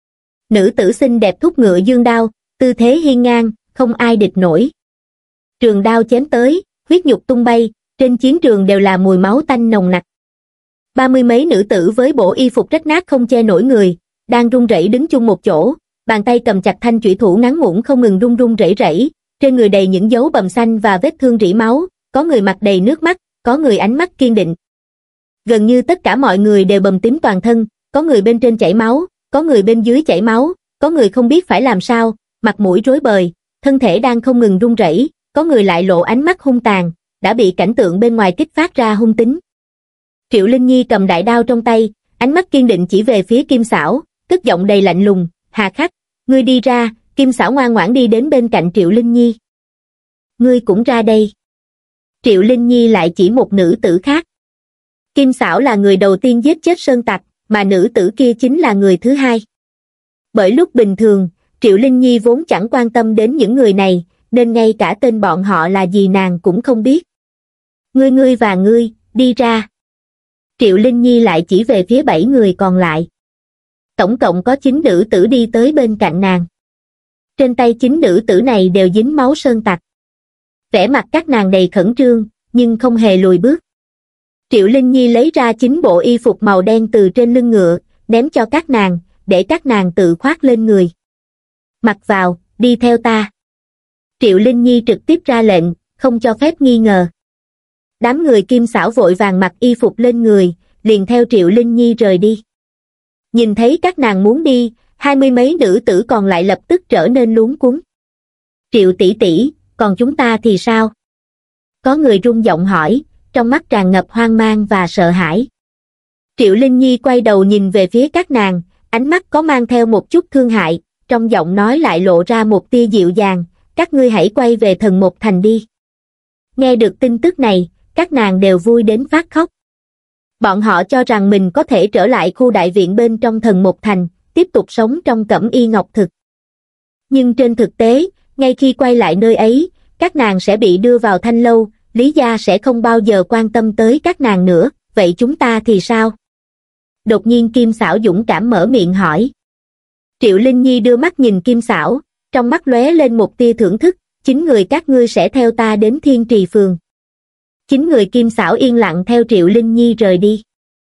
Nữ tử xinh đẹp thúc ngựa dương đao, tư thế hiên ngang, không ai địch nổi. Trường đao chém tới, huyết nhục tung bay, trên chiến trường đều là mùi máu tanh nồng nặc. Ba mươi mấy nữ tử với bộ y phục rách nát không che nổi người, đang run rẩy đứng chung một chỗ, bàn tay cầm chặt thanh chủy thủ ngắn ngủn không ngừng run run rẩy rẩy, trên người đầy những dấu bầm xanh và vết thương rỉ máu, có người mặt đầy nước mắt, có người ánh mắt kiên định. Gần như tất cả mọi người đều bầm tím toàn thân, có người bên trên chảy máu, có người bên dưới chảy máu, có người không biết phải làm sao, mặt mũi rối bời, thân thể đang không ngừng run rẩy, có người lại lộ ánh mắt hung tàn, đã bị cảnh tượng bên ngoài kích phát ra hung tính. Triệu Linh Nhi cầm đại đao trong tay, ánh mắt kiên định chỉ về phía Kim Xảo, cất giọng đầy lạnh lùng, "Hà Khắc, ngươi đi ra." Kim Xảo ngoan ngoãn đi đến bên cạnh Triệu Linh Nhi. "Ngươi cũng ra đây." Triệu Linh Nhi lại chỉ một nữ tử khác. Kim Xảo là người đầu tiên giết chết sơn tặc, mà nữ tử kia chính là người thứ hai. Bởi lúc bình thường, Triệu Linh Nhi vốn chẳng quan tâm đến những người này, nên ngay cả tên bọn họ là gì nàng cũng không biết. "Ngươi ngươi và ngươi, đi ra." Triệu Linh Nhi lại chỉ về phía bảy người còn lại. Tổng cộng có chín nữ tử đi tới bên cạnh nàng. Trên tay chín nữ tử này đều dính máu sơn tặc. Vẻ mặt các nàng đầy khẩn trương, nhưng không hề lùi bước. Triệu Linh Nhi lấy ra chín bộ y phục màu đen từ trên lưng ngựa, ném cho các nàng, để các nàng tự khoác lên người. "Mặc vào, đi theo ta." Triệu Linh Nhi trực tiếp ra lệnh, không cho phép nghi ngờ. Đám người Kim Xảo vội vàng mặc y phục lên người, liền theo Triệu Linh Nhi rời đi. Nhìn thấy các nàng muốn đi, hai mươi mấy nữ tử còn lại lập tức trở nên luống cuống. "Triệu tỷ tỷ, còn chúng ta thì sao?" Có người run giọng hỏi, trong mắt tràn ngập hoang mang và sợ hãi. Triệu Linh Nhi quay đầu nhìn về phía các nàng, ánh mắt có mang theo một chút thương hại, trong giọng nói lại lộ ra một tia dịu dàng, "Các ngươi hãy quay về Thần Một Thành đi." Nghe được tin tức này, các nàng đều vui đến phát khóc. Bọn họ cho rằng mình có thể trở lại khu đại viện bên trong Thần Một Thành, tiếp tục sống trong cẩm y ngọc thực. Nhưng trên thực tế, ngay khi quay lại nơi ấy, các nàng sẽ bị đưa vào thanh lâu, Lý gia sẽ không bao giờ quan tâm tới các nàng nữa, vậy chúng ta thì sao? Đột nhiên Kim Xảo dũng cảm mở miệng hỏi. Triệu Linh Nhi đưa mắt nhìn Kim Xảo, trong mắt lóe lên một tia thưởng thức, "Chín người các ngươi sẽ theo ta đến Thiên Trì Phường." Chín người Kim Xảo yên lặng theo Triệu Linh Nhi rời đi.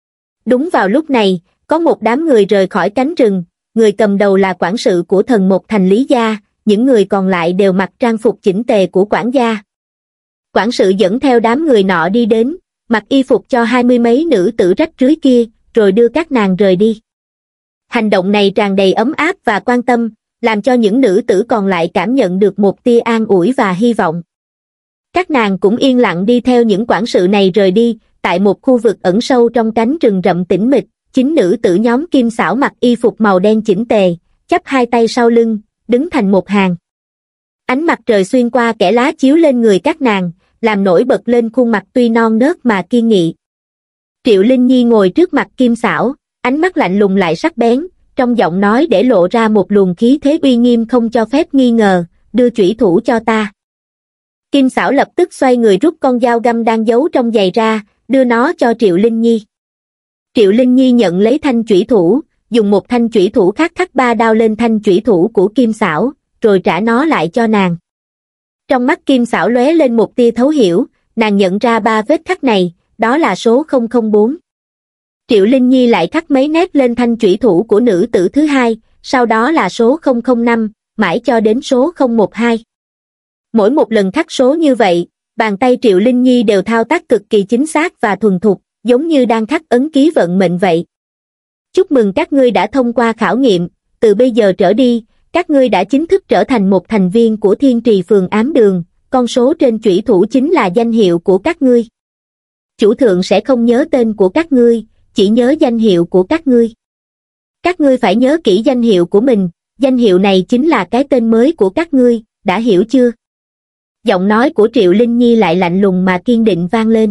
Đúng vào lúc này, có một đám người rời khỏi cánh rừng, người cầm đầu là quản sự của Thần Một Thành Lý gia, những người còn lại đều mặc trang phục chỉnh tề của quản gia. Quản sự dẫn theo đám người nọ đi đến, mặc y phục cho hai mươi mấy nữ tử rách rưới kia, rồi đưa các nàng rời đi. Hành động này tràn đầy ấm áp và quan tâm, làm cho những nữ tử còn lại cảm nhận được một tia an ủi và hy vọng. Các nàng cũng yên lặng đi theo những quản sự này rời đi. Tại một khu vực ẩn sâu trong cánh rừng rậm tĩnh mịch, chính nữ tử nhóm Kim Xảo mặc y phục màu đen chỉnh tề, chắp hai tay sau lưng, đứng thành một hàng. Ánh mặt trời xuyên qua kẽ lá chiếu lên người các nàng, làm nổi bật lên khuôn mặt tuy non nớt mà kiên nghị. Triệu Linh Nhi ngồi trước mặt Kim Xảo, ánh mắt lạnh lùng lại sắc bén, trong giọng nói để lộ ra một luồng khí thế uy nghiêm không cho phép nghi ngờ, đưa chủy thủ cho ta. Kim Xảo lập tức xoay người rút con dao găm đang giấu trong giày ra, đưa nó cho Triệu Linh Nhi. Triệu Linh Nhi nhận lấy thanh chủy thủ, dùng một thanh chủy thủ khác khắc ba đao lên thanh chủy thủ của Kim Xảo, rồi trả nó lại cho nàng. Trong mắt Kim Xảo lóe lên một tia thấu hiểu, nàng nhận ra ba vết khắc này, đó là số không không bốn. Triệu Linh Nhi lại khắc mấy nét lên thanh chủy thủ của nữ tử thứ hai, sau đó là số không không năm, mãi cho đến số không một hai. Mỗi một lần khắc số như vậy, bàn tay Triệu Linh Nhi đều thao tác cực kỳ chính xác và thuần thục, giống như đang khắc ấn ký vận mệnh vậy. Chúc mừng các ngươi đã thông qua khảo nghiệm, từ bây giờ trở đi, các ngươi đã chính thức trở thành một thành viên của Thiên Trì Phường Ám Đường, con số trên chủy thủ chính là danh hiệu của các ngươi. Chủ thượng sẽ không nhớ tên của các ngươi, chỉ nhớ danh hiệu của các ngươi. Các ngươi phải nhớ kỹ danh hiệu của mình, danh hiệu này chính là cái tên mới của các ngươi, đã hiểu chưa? Giọng nói của Triệu Linh Nhi lại lạnh lùng mà kiên định vang lên.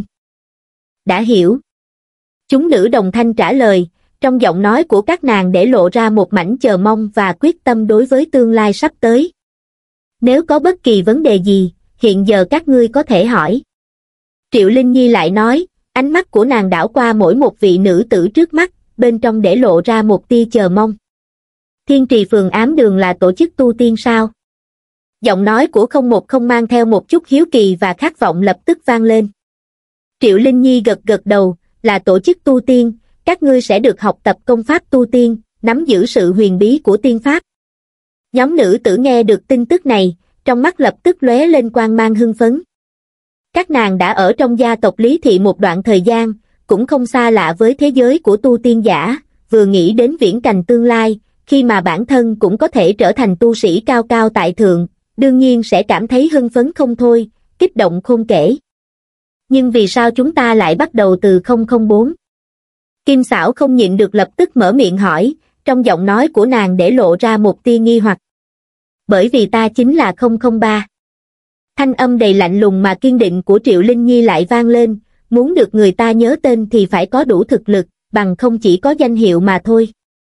Đã hiểu. Chúng nữ đồng thanh trả lời, trong giọng nói của các nàng để lộ ra một mảnh chờ mong và quyết tâm đối với tương lai sắp tới. Nếu có bất kỳ vấn đề gì, hiện giờ các ngươi có thể hỏi. Triệu Linh Nhi lại nói, ánh mắt của nàng đảo qua mỗi một vị nữ tử trước mắt, bên trong để lộ ra một tia chờ mong. Thiên Trì Phường Ám Đường là tổ chức tu tiên sao? Giọng nói của không một không mang theo một chút hiếu kỳ và khát vọng lập tức vang lên. Triệu Linh Nhi gật gật đầu, là tổ chức tu tiên, các ngươi sẽ được học tập công pháp tu tiên, nắm giữ sự huyền bí của tiên pháp. Nhóm nữ tử nghe được tin tức này, trong mắt lập tức lóe lên quang mang hưng phấn. Các nàng đã ở trong gia tộc Lý Thị một đoạn thời gian, cũng không xa lạ với thế giới của tu tiên giả, vừa nghĩ đến viễn cảnh tương lai, khi mà bản thân cũng có thể trở thành tu sĩ cao cao tại thượng, đương nhiên sẽ cảm thấy hưng phấn không thôi, kích động khôn kể. Nhưng vì sao chúng ta lại bắt đầu từ không không bốn? Kim Xảo không nhịn được lập tức mở miệng hỏi, trong giọng nói của nàng để lộ ra một tia nghi hoặc. Bởi vì ta chính là không không ba. Thanh âm đầy lạnh lùng mà kiên định của Triệu Linh Nhi lại vang lên, muốn được người ta nhớ tên thì phải có đủ thực lực, bằng không chỉ có danh hiệu mà thôi.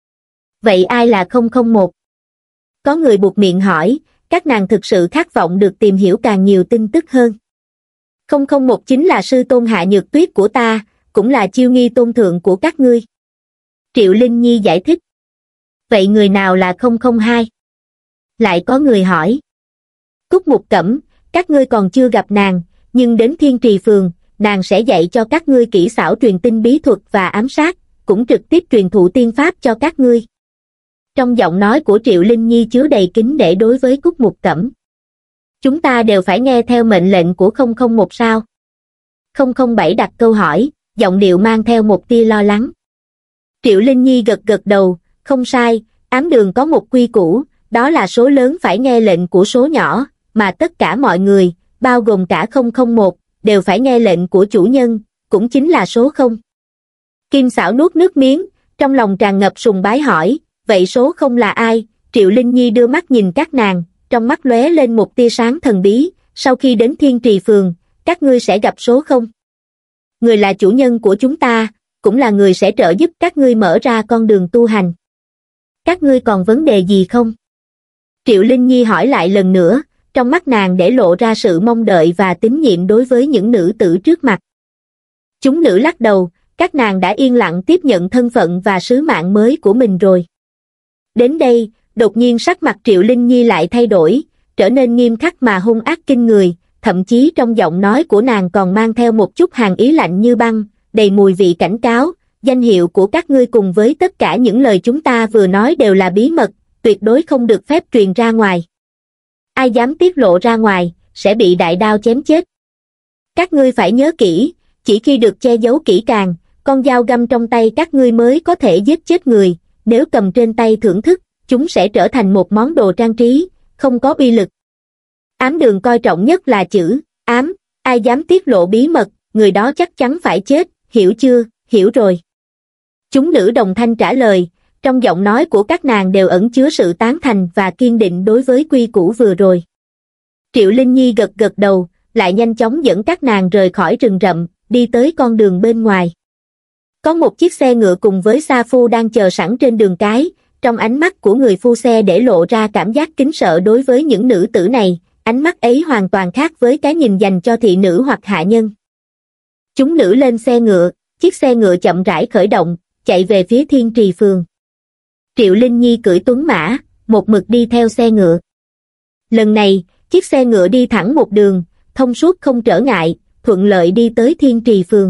Vậy ai là không không một? Có người buột miệng hỏi, các nàng thực sự khát vọng được tìm hiểu càng nhiều tin tức hơn. không không một chính là sư tôn Hạ Nhược Tuyết của ta, cũng là chiêu nghi tôn thượng của các ngươi. Triệu Linh Nhi giải thích. Vậy người nào là không không hai? Lại có người hỏi. Cúc Mục Cẩm, các ngươi còn chưa gặp nàng, nhưng đến Thiên Trì Phường, nàng sẽ dạy cho các ngươi kỹ xảo truyền tin bí thuật và ám sát, cũng trực tiếp truyền thụ tiên pháp cho các ngươi. Trong giọng nói của Triệu Linh Nhi chứa đầy kính nể đối với Cúc Mục Cẩm. Chúng ta đều phải nghe theo mệnh lệnh của không không một sao? không không bảy đặt câu hỏi, giọng điệu mang theo một tia lo lắng. Triệu Linh Nhi gật gật đầu, không sai, ám đường có một quy củ, đó là số lớn phải nghe lệnh của số nhỏ, mà tất cả mọi người, bao gồm cả không không một, đều phải nghe lệnh của chủ nhân, cũng chính là số không. Kim Xảo nuốt nước miếng, trong lòng tràn ngập sùng bái hỏi, vậy số không là ai? Triệu Linh Nhi đưa mắt nhìn các nàng, trong mắt lóe lên một tia sáng thần bí, sau khi đến Thiên Trì Phường, các ngươi sẽ gặp số không. Người là chủ nhân của chúng ta, cũng là người sẽ trợ giúp các ngươi mở ra con đường tu hành. Các ngươi còn vấn đề gì không? Triệu Linh Nhi hỏi lại lần nữa, trong mắt nàng để lộ ra sự mong đợi và tín nhiệm đối với những nữ tử trước mặt. Chúng nữ lắc đầu, các nàng đã yên lặng tiếp nhận thân phận và sứ mạng mới của mình rồi. Đến đây, đột nhiên sắc mặt Triệu Linh Nhi lại thay đổi, trở nên nghiêm khắc mà hung ác kinh người, thậm chí trong giọng nói của nàng còn mang theo một chút hàn ý lạnh như băng, đầy mùi vị cảnh cáo, danh hiệu của các ngươi cùng với tất cả những lời chúng ta vừa nói đều là bí mật, tuyệt đối không được phép truyền ra ngoài. Ai dám tiết lộ ra ngoài, sẽ bị đại đao chém chết. Các ngươi phải nhớ kỹ, chỉ khi được che giấu kỹ càng, con dao găm trong tay các ngươi mới có thể giết chết người, nếu cầm trên tay thưởng thức, chúng sẽ trở thành một món đồ trang trí, không có uy lực. Ám đường coi trọng nhất là chữ ám, ai dám tiết lộ bí mật, người đó chắc chắn phải chết, hiểu chưa? Hiểu rồi. Chúng nữ đồng thanh trả lời, trong giọng nói của các nàng đều ẩn chứa sự tán thành và kiên định đối với quy củ vừa rồi. Triệu Linh Nhi gật gật đầu, lại nhanh chóng dẫn các nàng rời khỏi rừng rậm, đi tới con đường bên ngoài. Có một chiếc xe ngựa cùng với sa phu đang chờ sẵn trên đường cái, trong ánh mắt của người phu xe để lộ ra cảm giác kính sợ đối với những nữ tử này, ánh mắt ấy hoàn toàn khác với cái nhìn dành cho thị nữ hoặc hạ nhân. Chúng nữ lên xe ngựa, chiếc xe ngựa chậm rãi khởi động, chạy về phía Thiên Trì Phường. Triệu Linh Nhi cưỡi tuấn mã, một mực đi theo xe ngựa. Lần này, chiếc xe ngựa đi thẳng một đường, thông suốt không trở ngại, thuận lợi đi tới Thiên Trì Phường.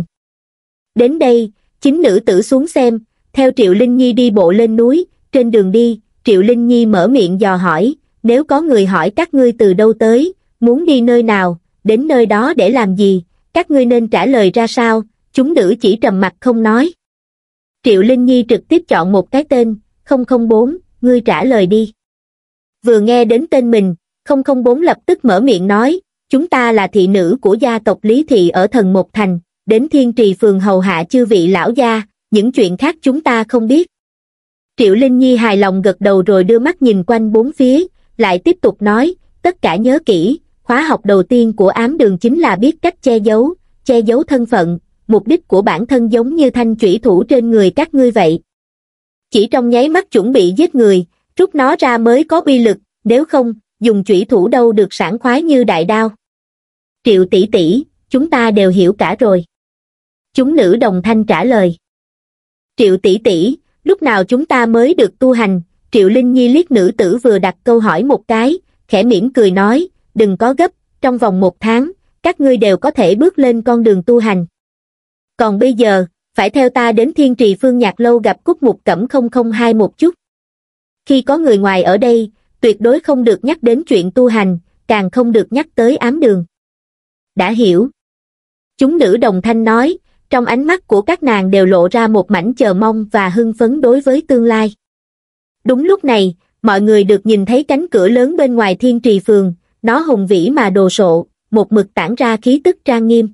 Đến đây, chính nữ tử xuống xem, theo Triệu Linh Nhi đi bộ lên núi, trên đường đi, Triệu Linh Nhi mở miệng dò hỏi, nếu có người hỏi các ngươi từ đâu tới, muốn đi nơi nào, đến nơi đó để làm gì, các ngươi nên trả lời ra sao, chúng nữ chỉ trầm mặc không nói. Triệu Linh Nhi trực tiếp chọn một cái tên, không không bốn, ngươi trả lời đi. Vừa nghe đến tên mình, không không bốn lập tức mở miệng nói, chúng ta là thị nữ của gia tộc Lý Thị ở Thần Một Thành, đến Thiên Trì Phường hầu hạ chư vị lão gia, những chuyện khác chúng ta không biết. Triệu Linh Nhi hài lòng gật đầu rồi đưa mắt nhìn quanh bốn phía, lại tiếp tục nói, tất cả nhớ kỹ, khóa học đầu tiên của ám đường chính là biết cách che giấu, che giấu thân phận, mục đích của bản thân giống như thanh chủy thủ trên người các ngươi vậy. Chỉ trong nháy mắt chuẩn bị giết người, rút nó ra mới có uy lực, nếu không, dùng chủy thủ đâu được sảng khoái như đại đao. Triệu tỷ tỷ, chúng ta đều hiểu cả rồi. Chúng nữ đồng thanh trả lời. Triệu tỷ tỷ, lúc nào chúng ta mới được tu hành? Triệu Linh Nhi liếc nữ tử vừa đặt câu hỏi một cái, khẽ mỉm cười nói, đừng có gấp, trong vòng một tháng, các ngươi đều có thể bước lên con đường tu hành. Còn bây giờ, phải theo ta đến Thiên Trì Phương Nhạc Lâu gặp Cúc Mục Cẩm không không hai một chút. Khi có người ngoài ở đây, tuyệt đối không được nhắc đến chuyện tu hành, càng không được nhắc tới ám đường. Đã hiểu. Chúng nữ đồng thanh nói, trong ánh mắt của các nàng đều lộ ra một mảnh chờ mong và hưng phấn đối với tương lai. Đúng lúc này, mọi người được nhìn thấy cánh cửa lớn bên ngoài Thiên Trì Phường, nó hùng vĩ mà đồ sộ, một mực tản ra khí tức trang nghiêm.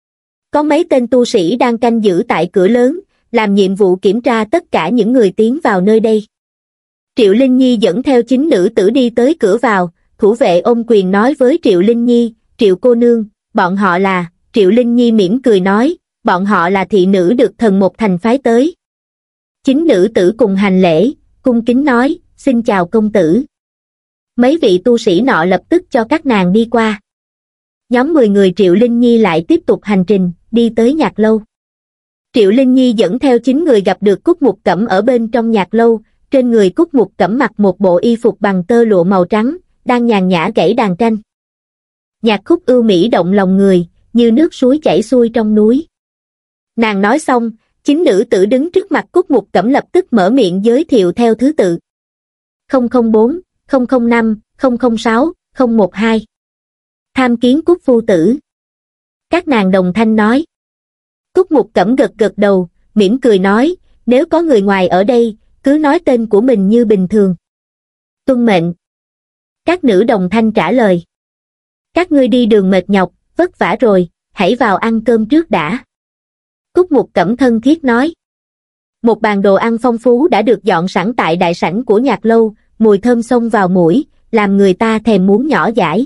Có mấy tên tu sĩ đang canh giữ tại cửa lớn, làm nhiệm vụ kiểm tra tất cả những người tiến vào nơi đây. Triệu Linh Nhi dẫn theo chính nữ tử đi tới cửa vào, thủ vệ ôm quyền nói với Triệu Linh Nhi, Triệu cô nương, bọn họ là, Triệu Linh Nhi mỉm cười nói, bọn họ là thị nữ được Thần Một Thành phái tới. Chính nữ tử cùng hành lễ, cung kính nói, xin chào công tử. Mấy vị tu sĩ nọ lập tức cho các nàng đi qua. Nhóm mười người Triệu Linh Nhi lại tiếp tục hành trình, đi tới nhạc lâu. Triệu Linh Nhi dẫn theo chín người gặp được Cúc Mục Cẩm ở bên trong nhạc lâu, trên người Cúc Mục Cẩm mặc một bộ y phục bằng tơ lụa màu trắng, đang nhàn nhã gảy đàn tranh. Nhạc khúc ưu mỹ động lòng người, như nước suối chảy xuôi trong núi. Nàng nói xong, chính nữ tử đứng trước mặt Cúc Mục Cẩm lập tức mở miệng giới thiệu theo thứ tự. không không bốn, không không năm, không không sáu, không một hai. Tham kiến Cúc phu tử. Các nàng đồng thanh nói. Cúc Mục Cẩm gật gật đầu, mỉm cười nói, nếu có người ngoài ở đây, cứ nói tên của mình như bình thường. Tuân mệnh. Các nữ đồng thanh trả lời. Các ngươi đi đường mệt nhọc, vất vả rồi, hãy vào ăn cơm trước đã. Cúc Mục Cẩm thân thiết nói. Một bàn đồ ăn phong phú đã được dọn sẵn tại đại sảnh của nhạc lâu, mùi thơm xông vào mũi, làm người ta thèm muốn nhỏ dãi.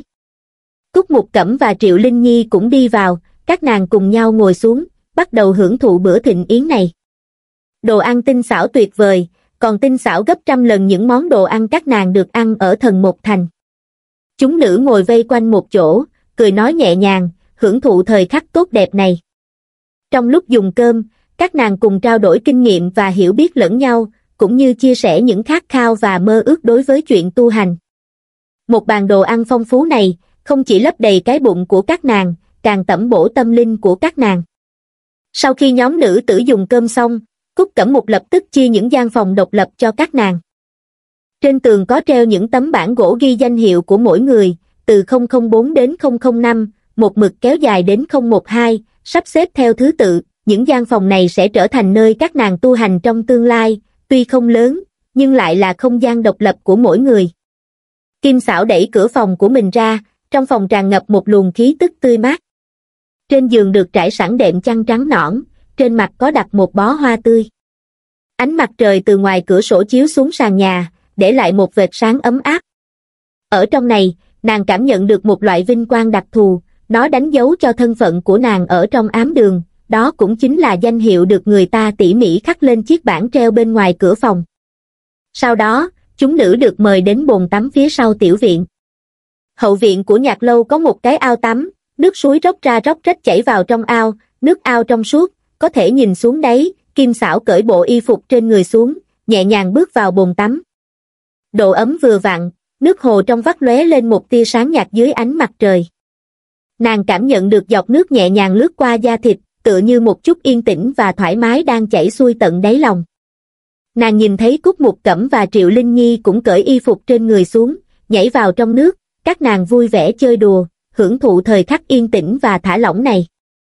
Cúc Mục Cẩm và Triệu Linh Nhi cũng đi vào, các nàng cùng nhau ngồi xuống, bắt đầu hưởng thụ bữa thịnh yến này. Đồ ăn tinh xảo tuyệt vời, còn tinh xảo gấp trăm lần những món đồ ăn các nàng được ăn ở Thần Một Thành. Chúng nữ ngồi vây quanh một chỗ, cười nói nhẹ nhàng, hưởng thụ thời khắc tốt đẹp này. Trong lúc dùng cơm, các nàng cùng trao đổi kinh nghiệm và hiểu biết lẫn nhau, cũng như chia sẻ những khát khao và mơ ước đối với chuyện tu hành. Một bàn đồ ăn phong phú này, không chỉ lấp đầy cái bụng của các nàng, càng tẩm bổ tâm linh của các nàng. Sau khi nhóm nữ tử dùng cơm xong, Cúc Cẩm Mục lập tức chia những gian phòng độc lập cho các nàng. Trên tường có treo những tấm bảng gỗ ghi danh hiệu của mỗi người, từ không không bốn đến không không năm, một mực kéo dài đến không một hai, sắp xếp theo thứ tự. Những gian phòng này sẽ trở thành nơi các nàng tu hành trong tương lai, tuy không lớn, nhưng lại là không gian độc lập của mỗi người. Kim Xảo đẩy cửa phòng của mình ra, trong phòng tràn ngập một luồng khí tức tươi mát. Trên giường được trải sẵn đệm chăn trắng nõn, trên mặt có đặt một bó hoa tươi. Ánh mặt trời từ ngoài cửa sổ chiếu xuống sàn nhà, để lại một vệt sáng ấm áp. Ở trong này, nàng cảm nhận được một loại vinh quang đặc thù, nó đánh dấu cho thân phận của nàng ở trong ám đường, đó cũng chính là danh hiệu được người ta tỉ mỉ khắc lên chiếc bảng treo bên ngoài cửa phòng. Sau đó, chúng nữ được mời đến bồn tắm phía sau tiểu viện. Hậu viện của nhạc lâu có một cái ao tắm, nước suối róc ra róc rách chảy vào trong ao, nước ao trong suốt, có thể nhìn xuống đáy. Kim Xảo cởi bộ y phục trên người xuống, nhẹ nhàng bước vào bồn tắm. Độ ấm vừa vặn, nước hồ trong vắt lóe lên một tia sáng nhạt dưới ánh mặt trời. Nàng cảm nhận được giọt nước nhẹ nhàng lướt qua da thịt, tựa như một chút yên tĩnh và thoải mái đang chảy xuôi tận đáy lòng. Nàng nhìn thấy Cúc Mục Cẩm và Triệu Linh Nhi cũng cởi y phục trên người xuống, nhảy vào trong nước, các nàng vui vẻ chơi đùa, hưởng thụ thời khắc yên tĩnh và thả lỏng này.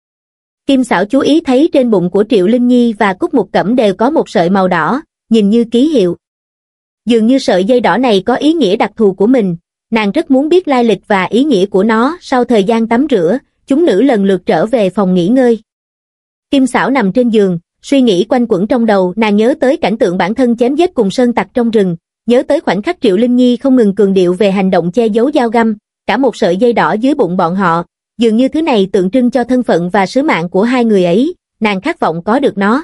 Kim Xảo chú ý thấy trên bụng của Triệu Linh Nhi và Cúc Mục Cẩm đều có một sợi màu đỏ, nhìn như ký hiệu. Dường như sợi dây đỏ này có ý nghĩa đặc thù của mình, nàng rất muốn biết lai lịch và ý nghĩa của nó. Sau thời gian tắm rửa, chúng nữ lần lượt trở về phòng nghỉ ngơi. Kim Xảo nằm trên giường, suy nghĩ quanh quẩn trong đầu, nàng nhớ tới cảnh tượng bản thân chém giết cùng sơn tặc trong rừng, nhớ tới khoảnh khắc Triệu Linh Nhi không ngừng cường điệu về hành động che giấu dao găm, cả một sợi dây đỏ dưới bụng bọn họ, dường như thứ này tượng trưng cho thân phận và sứ mạng của hai người ấy, nàng khát vọng có được nó.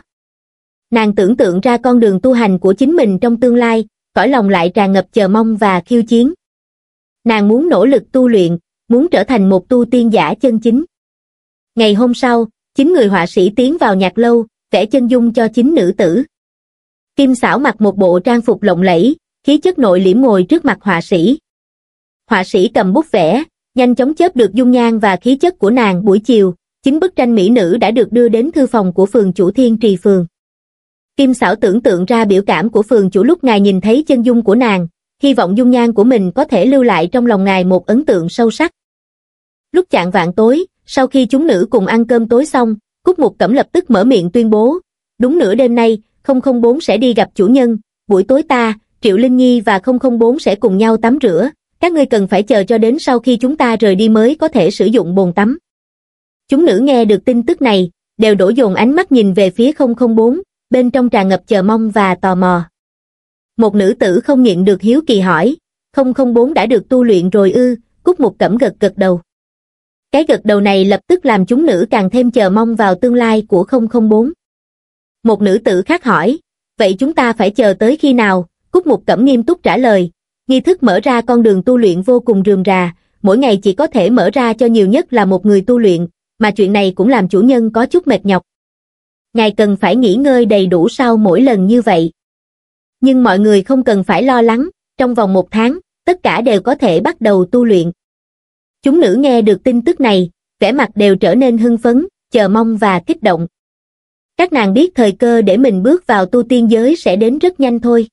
Nàng tưởng tượng ra con đường tu hành của chính mình trong tương lai, cõi lòng lại tràn ngập chờ mong và khiêu chiến. Nàng muốn nỗ lực tu luyện, muốn trở thành một tu tiên giả chân chính. Ngày hôm sau, chín người họa sĩ tiến vào nhạc lâu, vẽ chân dung cho chín nữ tử. Kim Xảo mặc một bộ trang phục lộng lẫy, khí chất nội liễm ngồi trước mặt họa sĩ. Họa sĩ cầm bút vẽ, nhanh chóng chớp được dung nhan và khí chất của nàng. Buổi chiều, chín bức tranh mỹ nữ đã được đưa đến thư phòng của phường chủ Thiên Trì Phường. Kim Xảo tưởng tượng ra biểu cảm của phường chủ lúc ngài nhìn thấy chân dung của nàng, hy vọng dung nhan của mình có thể lưu lại trong lòng ngài một ấn tượng sâu sắc. Lúc chạng vạng tối, sau khi chúng nữ cùng ăn cơm tối xong, Cúc Mục Cẩm lập tức mở miệng tuyên bố, đúng nửa đêm nay, không không bốn sẽ đi gặp chủ nhân, buổi tối ta, Triệu Linh Nhi và không không bốn sẽ cùng nhau tắm rửa, các ngươi cần phải chờ cho đến sau khi chúng ta rời đi mới có thể sử dụng bồn tắm. Chúng nữ nghe được tin tức này, đều đổ dồn ánh mắt nhìn về phía không không bốn, bên trong tràn ngập chờ mong và tò mò. Một nữ tử không nhịn được hiếu kỳ hỏi, không không bốn đã được tu luyện rồi ư? Cúc Mục Cẩm gật gật đầu. Cái gật đầu này lập tức làm chúng nữ càng thêm chờ mong vào tương lai của không không bốn. Một nữ tử khác hỏi, vậy chúng ta phải chờ tới khi nào? Cúc Mục Cẩm nghiêm túc trả lời, nghi thức mở ra con đường tu luyện vô cùng rườm rà, mỗi ngày chỉ có thể mở ra cho nhiều nhất là một người tu luyện, mà chuyện này cũng làm chủ nhân có chút mệt nhọc. Ngài cần phải nghỉ ngơi đầy đủ sau mỗi lần như vậy. Nhưng mọi người không cần phải lo lắng, trong vòng một tháng, tất cả đều có thể bắt đầu tu luyện. Chúng nữ nghe được tin tức này, vẻ mặt đều trở nên hưng phấn, chờ mong và kích động. Các nàng biết thời cơ để mình bước vào tu tiên giới sẽ đến rất nhanh thôi.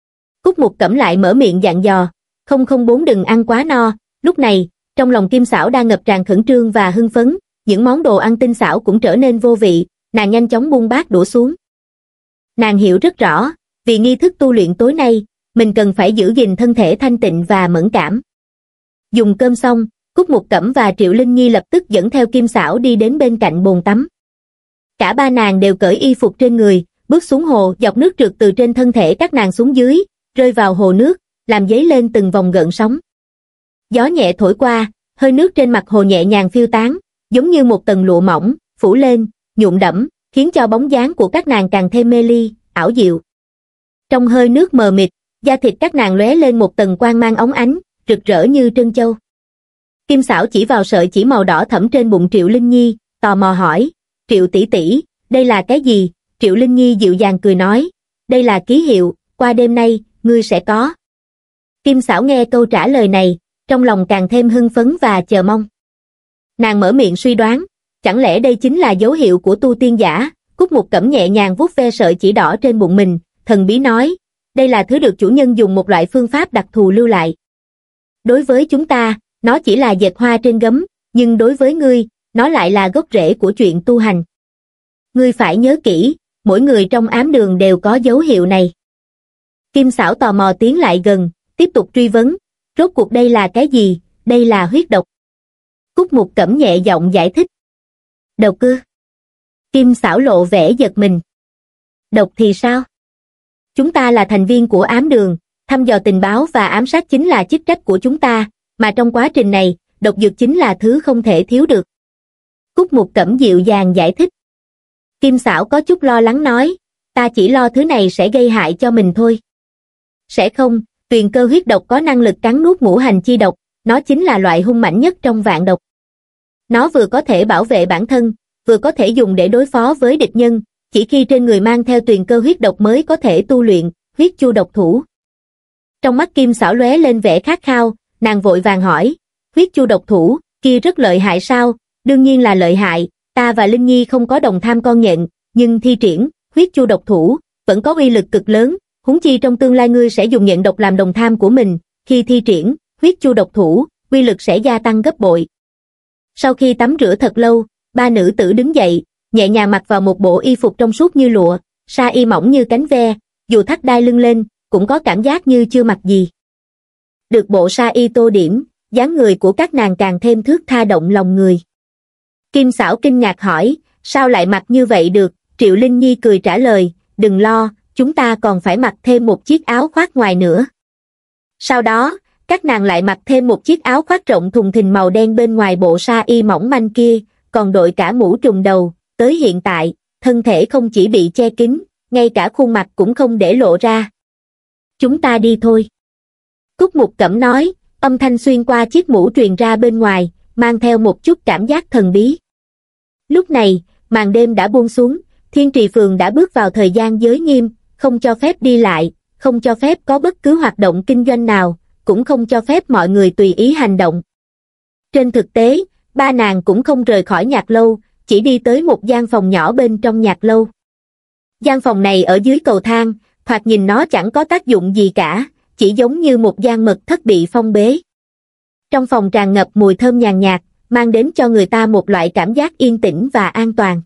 Cúc Mục Cẩm lại mở miệng dặn dò, không không bốn đừng ăn quá no. Lúc này, trong lòng Kim Xảo đang ngập tràn khẩn trương và hưng phấn, những món đồ ăn tinh xảo cũng trở nên vô vị, nàng nhanh chóng buông bát đũa xuống. Nàng hiểu rất rõ, vì nghi thức tu luyện tối nay, mình cần phải giữ gìn thân thể thanh tịnh và mẫn cảm. Dùng cơm xong, Cúc Mục Cẩm và Triệu Linh Nhi lập tức dẫn theo Kim Xảo đi đến bên cạnh bồn tắm. Cả ba nàng đều cởi y phục trên người, bước xuống hồ, dọc nước trượt từ trên thân thể các nàng xuống dưới, rơi vào hồ nước, làm dấy lên từng vòng gợn sóng. Gió nhẹ thổi qua, hơi nước trên mặt hồ nhẹ nhàng phiêu tán, giống như một tầng lụa mỏng, phủ lên, nhuộm đẫm, khiến cho bóng dáng của các nàng càng thêm mê ly, ảo diệu. Trong hơi nước mờ mịt, da thịt các nàng lóe lên một tầng quang mang óng ánh, rực rỡ như trân châu. Kim Xảo chỉ vào sợi chỉ màu đỏ thẫm trên bụng Triệu Linh Nhi, tò mò hỏi, Triệu tỷ tỷ, đây là cái gì? Triệu Linh Nhi dịu dàng cười nói, đây là ký hiệu, qua đêm nay, ngươi sẽ có. Kim Xảo nghe câu trả lời này, trong lòng càng thêm hưng phấn và chờ mong. Nàng mở miệng suy đoán, chẳng lẽ đây chính là dấu hiệu của tu tiên giả? Cúc Mục Cẩm nhẹ nhàng vuốt ve sợi chỉ đỏ trên bụng mình, thần bí nói, đây là thứ được chủ nhân dùng một loại phương pháp đặc thù lưu lại. Đối với chúng ta, nó chỉ là dệt hoa trên gấm, nhưng đối với ngươi, nó lại là gốc rễ của chuyện tu hành. Ngươi phải nhớ kỹ, mỗi người trong ám đường đều có dấu hiệu này. Kim Sảo tò mò tiến lại gần, tiếp tục truy vấn, rốt cuộc đây là cái gì, đây là huyết độc. Cúc Mục Cẩm nhẹ giọng giải thích. Độc ư? Kim Sảo lộ vẻ giật mình. Độc thì sao? Chúng ta là thành viên của ám đường, thăm dò tình báo và ám sát chính là chức trách của chúng ta, mà trong quá trình này, độc dược chính là thứ không thể thiếu được. Cúc Mục Cẩm dịu dàng giải thích. Kim Sảo có chút lo lắng nói, ta chỉ lo thứ này sẽ gây hại cho mình thôi. Sẽ không, tuyền cơ huyết độc có năng lực cắn nuốt ngũ hành chi độc, nó chính là loại hung mãnh nhất trong vạn độc. Nó vừa có thể bảo vệ bản thân, vừa có thể dùng để đối phó với địch nhân, chỉ khi trên người mang theo tuyền cơ huyết độc mới có thể tu luyện huyết chu độc thủ. Trong mắt Kim Sảo lóe lên vẻ khát khao, nàng vội vàng hỏi, huyết chu độc thủ, kia rất lợi hại sao? Đương nhiên là lợi hại, ta và Linh Nhi không có đồng tham con nhện, nhưng thi triển huyết chu độc thủ vẫn có uy lực cực lớn, huống chi trong tương lai ngươi sẽ dùng nhện độc làm đồng tham của mình, khi thi triển huyết chu độc thủ, uy lực sẽ gia tăng gấp bội. Sau khi tắm rửa thật lâu, ba nữ tử đứng dậy, nhẹ nhàng mặc vào một bộ y phục trong suốt như lụa, sa y mỏng như cánh ve, dù thắt đai lưng lên, cũng có cảm giác như chưa mặc gì. Được bộ sa y tô điểm, dáng người của các nàng càng thêm thướt tha động lòng người. Kim Sảo kinh ngạc hỏi, sao lại mặc như vậy được? Triệu Linh Nhi cười trả lời, đừng lo, chúng ta còn phải mặc thêm một chiếc áo khoác ngoài nữa. Sau đó, các nàng lại mặc thêm một chiếc áo khoác rộng thùng thình màu đen bên ngoài bộ sa y mỏng manh kia, còn đội cả mũ trùm đầu, tới hiện tại, thân thể không chỉ bị che kín, ngay cả khuôn mặt cũng không để lộ ra. Chúng ta đi thôi. Cúc Mục Cẩm nói, âm thanh xuyên qua chiếc mũ truyền ra bên ngoài, mang theo một chút cảm giác thần bí. Lúc này, màn đêm đã buông xuống, Thiên Trì Phường đã bước vào thời gian giới nghiêm, không cho phép đi lại, không cho phép có bất cứ hoạt động kinh doanh nào, cũng không cho phép mọi người tùy ý hành động. Trên thực tế, ba nàng cũng không rời khỏi nhạc lâu, chỉ đi tới một gian phòng nhỏ bên trong nhạc lâu. Gian phòng này ở dưới cầu thang, thoạt nhìn nó chẳng có tác dụng gì cả, chỉ giống như một gian mật thất bị phong bế. Trong phòng tràn ngập mùi thơm nhàn nhạt, mang đến cho người ta một loại cảm giác yên tĩnh và an toàn.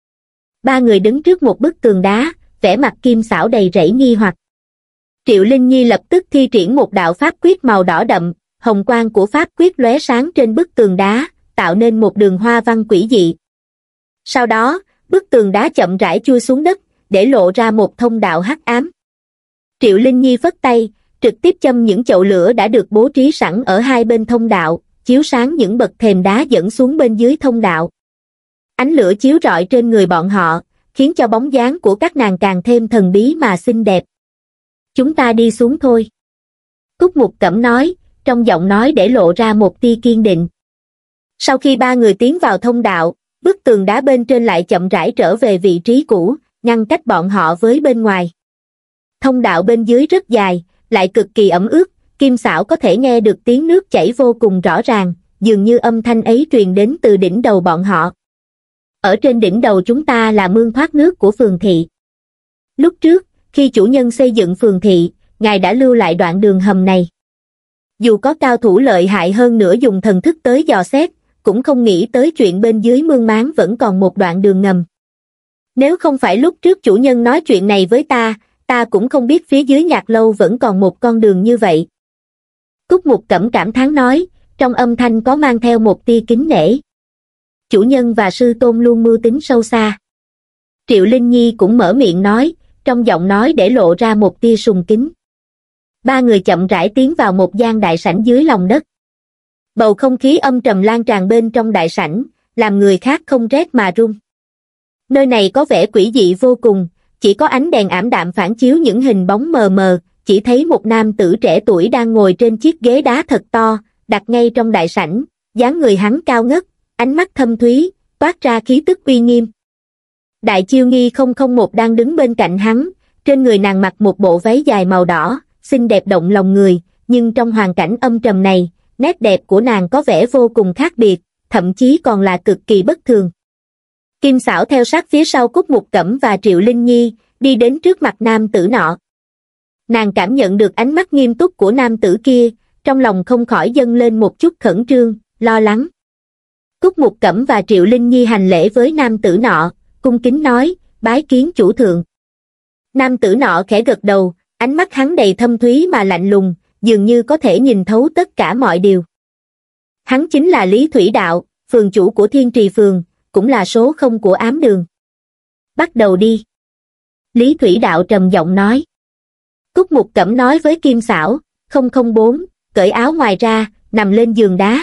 Ba người đứng trước một bức tường đá, vẻ mặt Kim Sảo đầy rẫy nghi hoặc. Triệu Linh Nhi lập tức thi triển một đạo pháp quyết màu đỏ đậm, hồng quang của pháp quyết lóe sáng trên bức tường đá, tạo nên một đường hoa văn quỷ dị. Sau đó, bức tường đá chậm rãi chui xuống đất, để lộ ra một thông đạo hắc ám. Triệu Linh Nhi phất tay, trực tiếp châm những chậu lửa đã được bố trí sẵn ở hai bên thông đạo, chiếu sáng những bậc thềm đá dẫn xuống bên dưới thông đạo. Ánh lửa chiếu rọi trên người bọn họ, khiến cho bóng dáng của các nàng càng thêm thần bí mà xinh đẹp. Chúng ta đi xuống thôi. Cúc Mục Cẩm nói, trong giọng nói để lộ ra một tia kiên định. Sau khi ba người tiến vào thông đạo, bức tường đá bên trên lại chậm rãi trở về vị trí cũ, ngăn cách bọn họ với bên ngoài. Thông đạo bên dưới rất dài, lại cực kỳ ẩm ướt, Kim Sảo có thể nghe được tiếng nước chảy vô cùng rõ ràng, dường như âm thanh ấy truyền đến từ đỉnh đầu bọn họ. Ở trên đỉnh đầu chúng ta là mương thoát nước của phường thị. Lúc trước, khi chủ nhân xây dựng phường thị, ngài đã lưu lại đoạn đường hầm này. Dù có cao thủ lợi hại hơn nữa dùng thần thức tới dò xét, cũng không nghĩ tới chuyện bên dưới mương máng vẫn còn một đoạn đường ngầm. Nếu không phải lúc trước chủ nhân nói chuyện này với ta, ta cũng không biết phía dưới nhạc lâu vẫn còn một con đường như vậy. Cúc Mục Cẩm cảm thán nói, trong âm thanh có mang theo một tia kính nể. Chủ nhân và sư tôn luôn mưu tính sâu xa. Triệu Linh Nhi cũng mở miệng nói, trong giọng nói để lộ ra một tia sùng kính. Ba người chậm rãi tiến vào một gian đại sảnh dưới lòng đất. Bầu không khí âm trầm lan tràn bên trong đại sảnh, làm người khác không rét mà run. Nơi này có vẻ quỷ dị vô cùng, chỉ có ánh đèn ảm đạm phản chiếu những hình bóng mờ mờ, chỉ thấy một nam tử trẻ tuổi đang ngồi trên chiếc ghế đá thật to, đặt ngay trong đại sảnh, dáng người hắn cao ngất, ánh mắt thâm thúy, toát ra khí tức uy nghiêm. Đại Chiêu Nghi không không một đang đứng bên cạnh hắn, trên người nàng mặc một bộ váy dài màu đỏ, xinh đẹp động lòng người, nhưng trong hoàn cảnh âm trầm này, nét đẹp của nàng có vẻ vô cùng khác biệt, thậm chí còn là cực kỳ bất thường. Kim Sảo theo sát phía sau Cúc Mục Cẩm và Triệu Linh Nhi, đi đến trước mặt nam tử nọ. Nàng cảm nhận được ánh mắt nghiêm túc của nam tử kia, trong lòng không khỏi dâng lên một chút khẩn trương, lo lắng. Cúc Mục Cẩm và Triệu Linh Nhi hành lễ với nam tử nọ, cung kính nói, bái kiến chủ thượng. Nam tử nọ khẽ gật đầu, Ánh mắt hắn đầy thâm thúy mà lạnh lùng, dường như có thể nhìn thấu tất cả mọi điều. Hắn chính là Lý Thủy Đạo, phường chủ của Thiên Trì Phường, cũng là số không của ám đường. Bắt đầu đi. Lý Thủy Đạo trầm giọng nói. Cúc Mục Cẩm nói với Kim Xảo, không không bốn, cởi áo ngoài ra, nằm lên giường đá.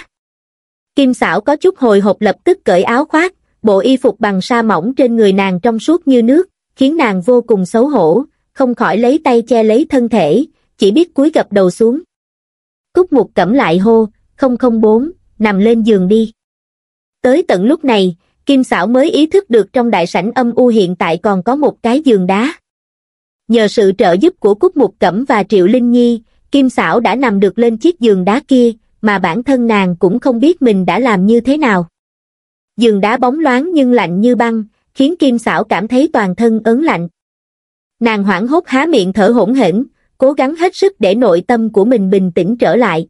Kim Xảo có chút hồi hộp lập tức cởi áo khoác, bộ y phục bằng sa mỏng trên người nàng trong suốt như nước, khiến nàng vô cùng xấu hổ, không khỏi lấy tay che lấy thân thể, chỉ biết cúi gập đầu xuống. Cúc Mục Cẩm lại hô, không không bốn, nằm lên giường đi. Tới tận lúc này, Kim Xảo mới ý thức được trong đại sảnh âm u hiện tại còn có một cái giường đá. Nhờ sự trợ giúp của Cúc Mục Cẩm và Triệu Linh Nhi, Kim Xảo đã nằm được lên chiếc giường đá kia, mà bản thân nàng cũng không biết mình đã làm như thế nào. Giường đá bóng loáng nhưng lạnh như băng, khiến Kim Xảo cảm thấy toàn thân ớn lạnh. Nàng hoảng hốt há miệng thở hổn hển, cố gắng hết sức để nội tâm của mình bình tĩnh trở lại.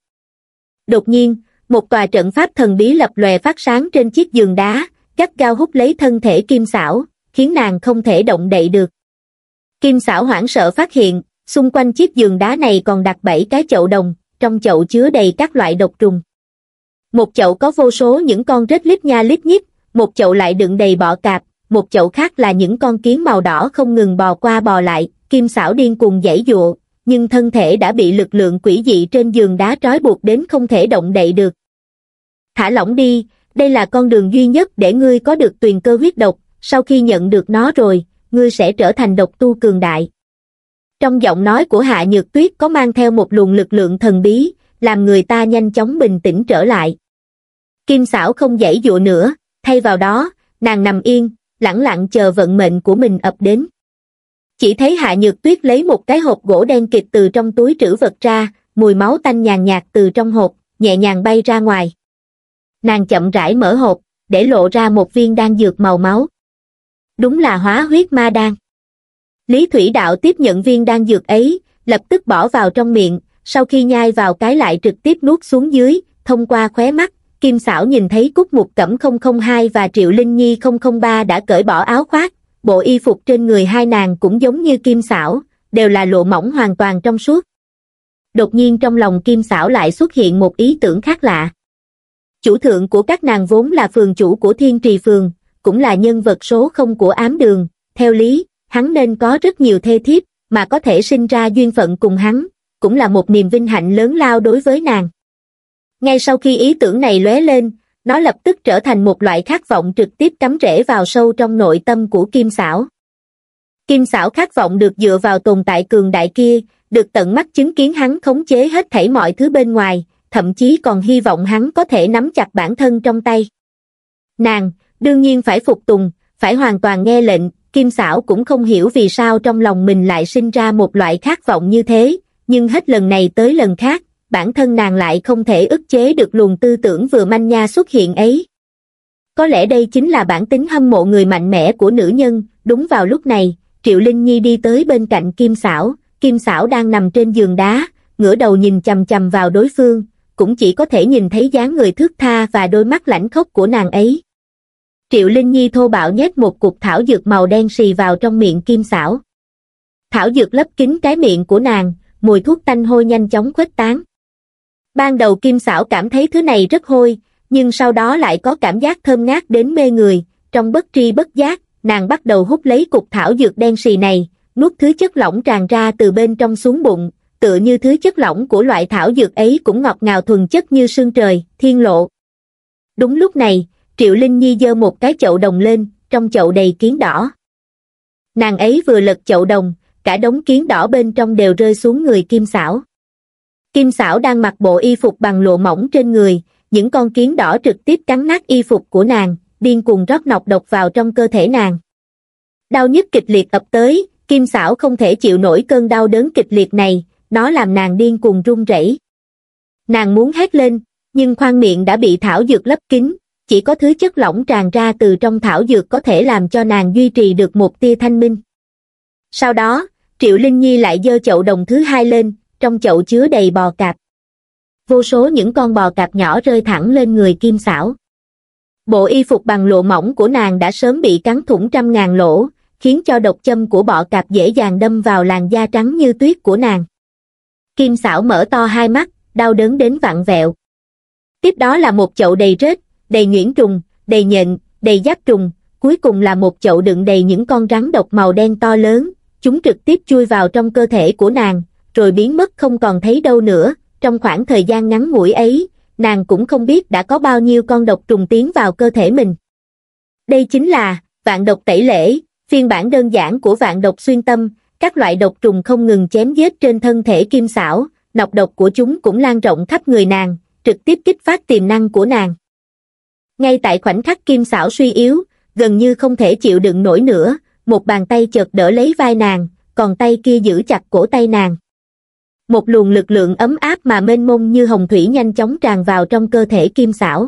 Đột nhiên, một tòa trận pháp thần bí lập lòe phát sáng trên chiếc giường đá, gắt gao hút lấy thân thể Kim Xảo, khiến nàng không thể động đậy được. Kim Xảo hoảng sợ phát hiện, xung quanh chiếc giường đá này còn đặt bảy cái chậu đồng, trong chậu chứa đầy các loại độc trùng. Một chậu có vô số những con rết lít nha lít nhít, một chậu lại đựng đầy bọ cạp, một chậu khác là những con kiến màu đỏ không ngừng bò qua bò lại. Kim Xảo điên cuồng giãy giụa, nhưng thân thể đã bị lực lượng quỷ dị trên giường đá trói buộc đến không thể động đậy được. Thả lỏng đi, đây là con đường duy nhất để ngươi có được tuyền cơ huyết độc, sau khi nhận được nó rồi, ngươi sẽ trở thành độc tu cường đại. Trong giọng nói của Hạ Nhược Tuyết có mang theo một luồng lực lượng thần bí, làm người ta nhanh chóng bình tĩnh trở lại. Kim Xảo không giãy giụa nữa, thay vào đó, nàng nằm yên, lẳng lặng chờ vận mệnh của mình ập đến. Chỉ thấy Hạ Nhược Tuyết lấy một cái hộp gỗ đen kịt từ trong túi trữ vật ra, mùi máu tanh nhàn nhạt từ trong hộp, nhẹ nhàng bay ra ngoài. Nàng chậm rãi mở hộp, để lộ ra một viên đan dược màu máu. Đúng là hóa huyết ma đan. Lý Thủy Đạo tiếp nhận viên đan dược ấy, lập tức bỏ vào trong miệng, sau khi nhai vào cái lại trực tiếp nuốt xuống dưới, thông qua khóe mắt, Kim Xảo nhìn thấy Cúc Mục Cẩm không không hai và Triệu Linh Nhi không không ba đã cởi bỏ áo khoác, bộ y phục trên người hai nàng cũng giống như Kim Xảo, đều là lụa mỏng hoàn toàn trong suốt. Đột nhiên trong lòng Kim Xảo lại xuất hiện một ý tưởng khác lạ. Chủ thượng của các nàng vốn là phường chủ của Thiên Trì Phường, cũng là nhân vật số không của ám đường, theo lý, hắn nên có rất nhiều thê thiếp, mà có thể sinh ra duyên phận cùng hắn, cũng là một niềm vinh hạnh lớn lao đối với nàng. Ngay sau khi ý tưởng này lóe lên, nó lập tức trở thành một loại khát vọng trực tiếp cắm rễ vào sâu trong nội tâm của Kim Xảo. Kim Xảo khát vọng được dựa vào tồn tại cường đại kia, được tận mắt chứng kiến hắn khống chế hết thảy mọi thứ bên ngoài, thậm chí còn hy vọng hắn có thể nắm chặt bản thân trong tay. Nàng, đương nhiên phải phục tùng, phải hoàn toàn nghe lệnh. Kim Xảo cũng không hiểu vì sao trong lòng mình lại sinh ra một loại khát vọng như thế, nhưng hết lần này tới lần khác, bản thân nàng lại không thể ức chế được luồng tư tưởng vừa manh nha xuất hiện ấy. Có lẽ đây chính là bản tính hâm mộ người mạnh mẽ của nữ nhân. Đúng vào lúc này, Triệu Linh Nhi đi tới bên cạnh Kim Xảo. Kim Xảo đang nằm trên giường đá, ngửa đầu nhìn chằm chằm vào đối phương, cũng chỉ có thể nhìn thấy dáng người thướt tha và đôi mắt lãnh khốc của nàng ấy. Triệu Linh Nhi thô bạo nhét một cục thảo dược màu đen xì vào trong miệng Kim Xảo. Thảo dược lấp kín cái miệng của nàng, mùi thuốc tanh hôi nhanh chóng khuếch tán. Ban đầu Kim Xảo cảm thấy thứ này rất hôi, nhưng sau đó lại có cảm giác thơm ngát đến mê người. Trong bất tri bất giác, nàng bắt đầu hút lấy cục thảo dược đen xì này, nuốt thứ chất lỏng tràn ra từ bên trong xuống bụng, tựa như thứ chất lỏng của loại thảo dược ấy cũng ngọt ngào thuần chất như sương trời, thiên lộ. Đúng lúc này, Triệu Linh Nhi giơ một cái chậu đồng lên, trong chậu đầy kiến đỏ. Nàng ấy vừa lật chậu đồng, cả đống kiến đỏ bên trong đều rơi xuống người Kim Xảo. Kim Xảo đang mặc bộ y phục bằng lụa mỏng trên người, những con kiến đỏ trực tiếp cắn nát y phục của nàng, điên cuồng rót nọc độc vào trong cơ thể nàng. Đau nhức kịch liệt ập tới, Kim Xảo không thể chịu nổi cơn đau đớn kịch liệt này, nó làm nàng điên cuồng run rẩy. Nàng muốn hét lên, nhưng khoang miệng đã bị thảo dược lấp kín, chỉ có thứ chất lỏng tràn ra từ trong thảo dược có thể làm cho nàng duy trì được một tia thanh minh. Sau đó, Triệu Linh Nhi lại giơ chậu đồng thứ hai lên, trong chậu chứa đầy bò cạp. Vô số những con bò cạp nhỏ rơi thẳng lên người Kim Xảo. Bộ y phục bằng lụa mỏng của nàng đã sớm bị cắn thủng trăm ngàn lỗ, khiến cho độc châm của bọ cạp dễ dàng đâm vào làn da trắng như tuyết của nàng. Kim Sảo mở to hai mắt, đau đớn đến vặn vẹo. Tiếp đó là một chậu đầy rết, đầy nhuyễn trùng, đầy nhện, đầy giáp trùng, cuối cùng là một chậu đựng đầy những con rắn độc màu đen to lớn, chúng trực tiếp chui vào trong cơ thể của nàng, rồi biến mất không còn thấy đâu nữa. Trong khoảng thời gian ngắn ngủi ấy, nàng cũng không biết đã có bao nhiêu con độc trùng tiến vào cơ thể mình. Đây chính là vạn độc tẩy lễ, phiên bản đơn giản của vạn độc xuyên tâm. Các loại độc trùng không ngừng chém giết trên thân thể Kim Sảo, nọc độc của chúng cũng lan rộng khắp người nàng, trực tiếp kích phát tiềm năng của nàng. Ngay tại khoảnh khắc Kim Sảo suy yếu, gần như không thể chịu đựng nổi nữa, một bàn tay chợt đỡ lấy vai nàng, còn tay kia giữ chặt cổ tay nàng. Một luồng lực lượng ấm áp mà mênh mông như hồng thủy nhanh chóng tràn vào trong cơ thể Kim Sảo.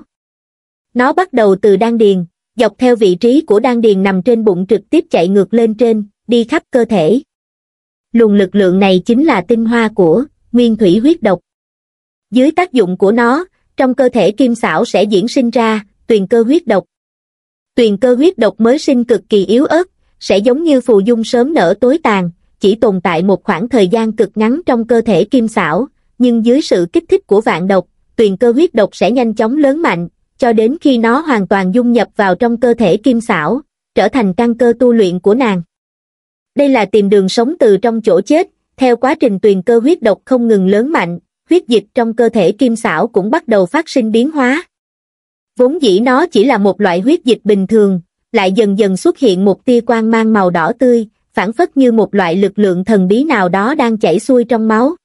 Nó bắt đầu từ đan điền, dọc theo vị trí của đan điền nằm trên bụng trực tiếp chạy ngược lên trên, đi khắp cơ thể. Luồng lực lượng này chính là tinh hoa của nguyên thủy huyết độc. Dưới tác dụng của nó, trong cơ thể Kim Sảo sẽ diễn sinh ra tuyền cơ huyết độc. Tuyền cơ huyết độc mới sinh cực kỳ yếu ớt, sẽ giống như phù dung sớm nở tối tàn, chỉ tồn tại một khoảng thời gian cực ngắn trong cơ thể Kim Sảo, nhưng dưới sự kích thích của vạn độc, tuyền cơ huyết độc sẽ nhanh chóng lớn mạnh, cho đến khi nó hoàn toàn dung nhập vào trong cơ thể Kim Sảo, trở thành căn cơ tu luyện của nàng. Đây là tìm đường sống từ trong chỗ chết. Theo quá trình tuyền cơ huyết độc không ngừng lớn mạnh, huyết dịch trong cơ thể Kim Sảo cũng bắt đầu phát sinh biến hóa. Vốn dĩ nó chỉ là một loại huyết dịch bình thường, lại dần dần xuất hiện một tia quang mang màu đỏ tươi, phảng phất như một loại lực lượng thần bí nào đó đang chảy xuôi trong máu.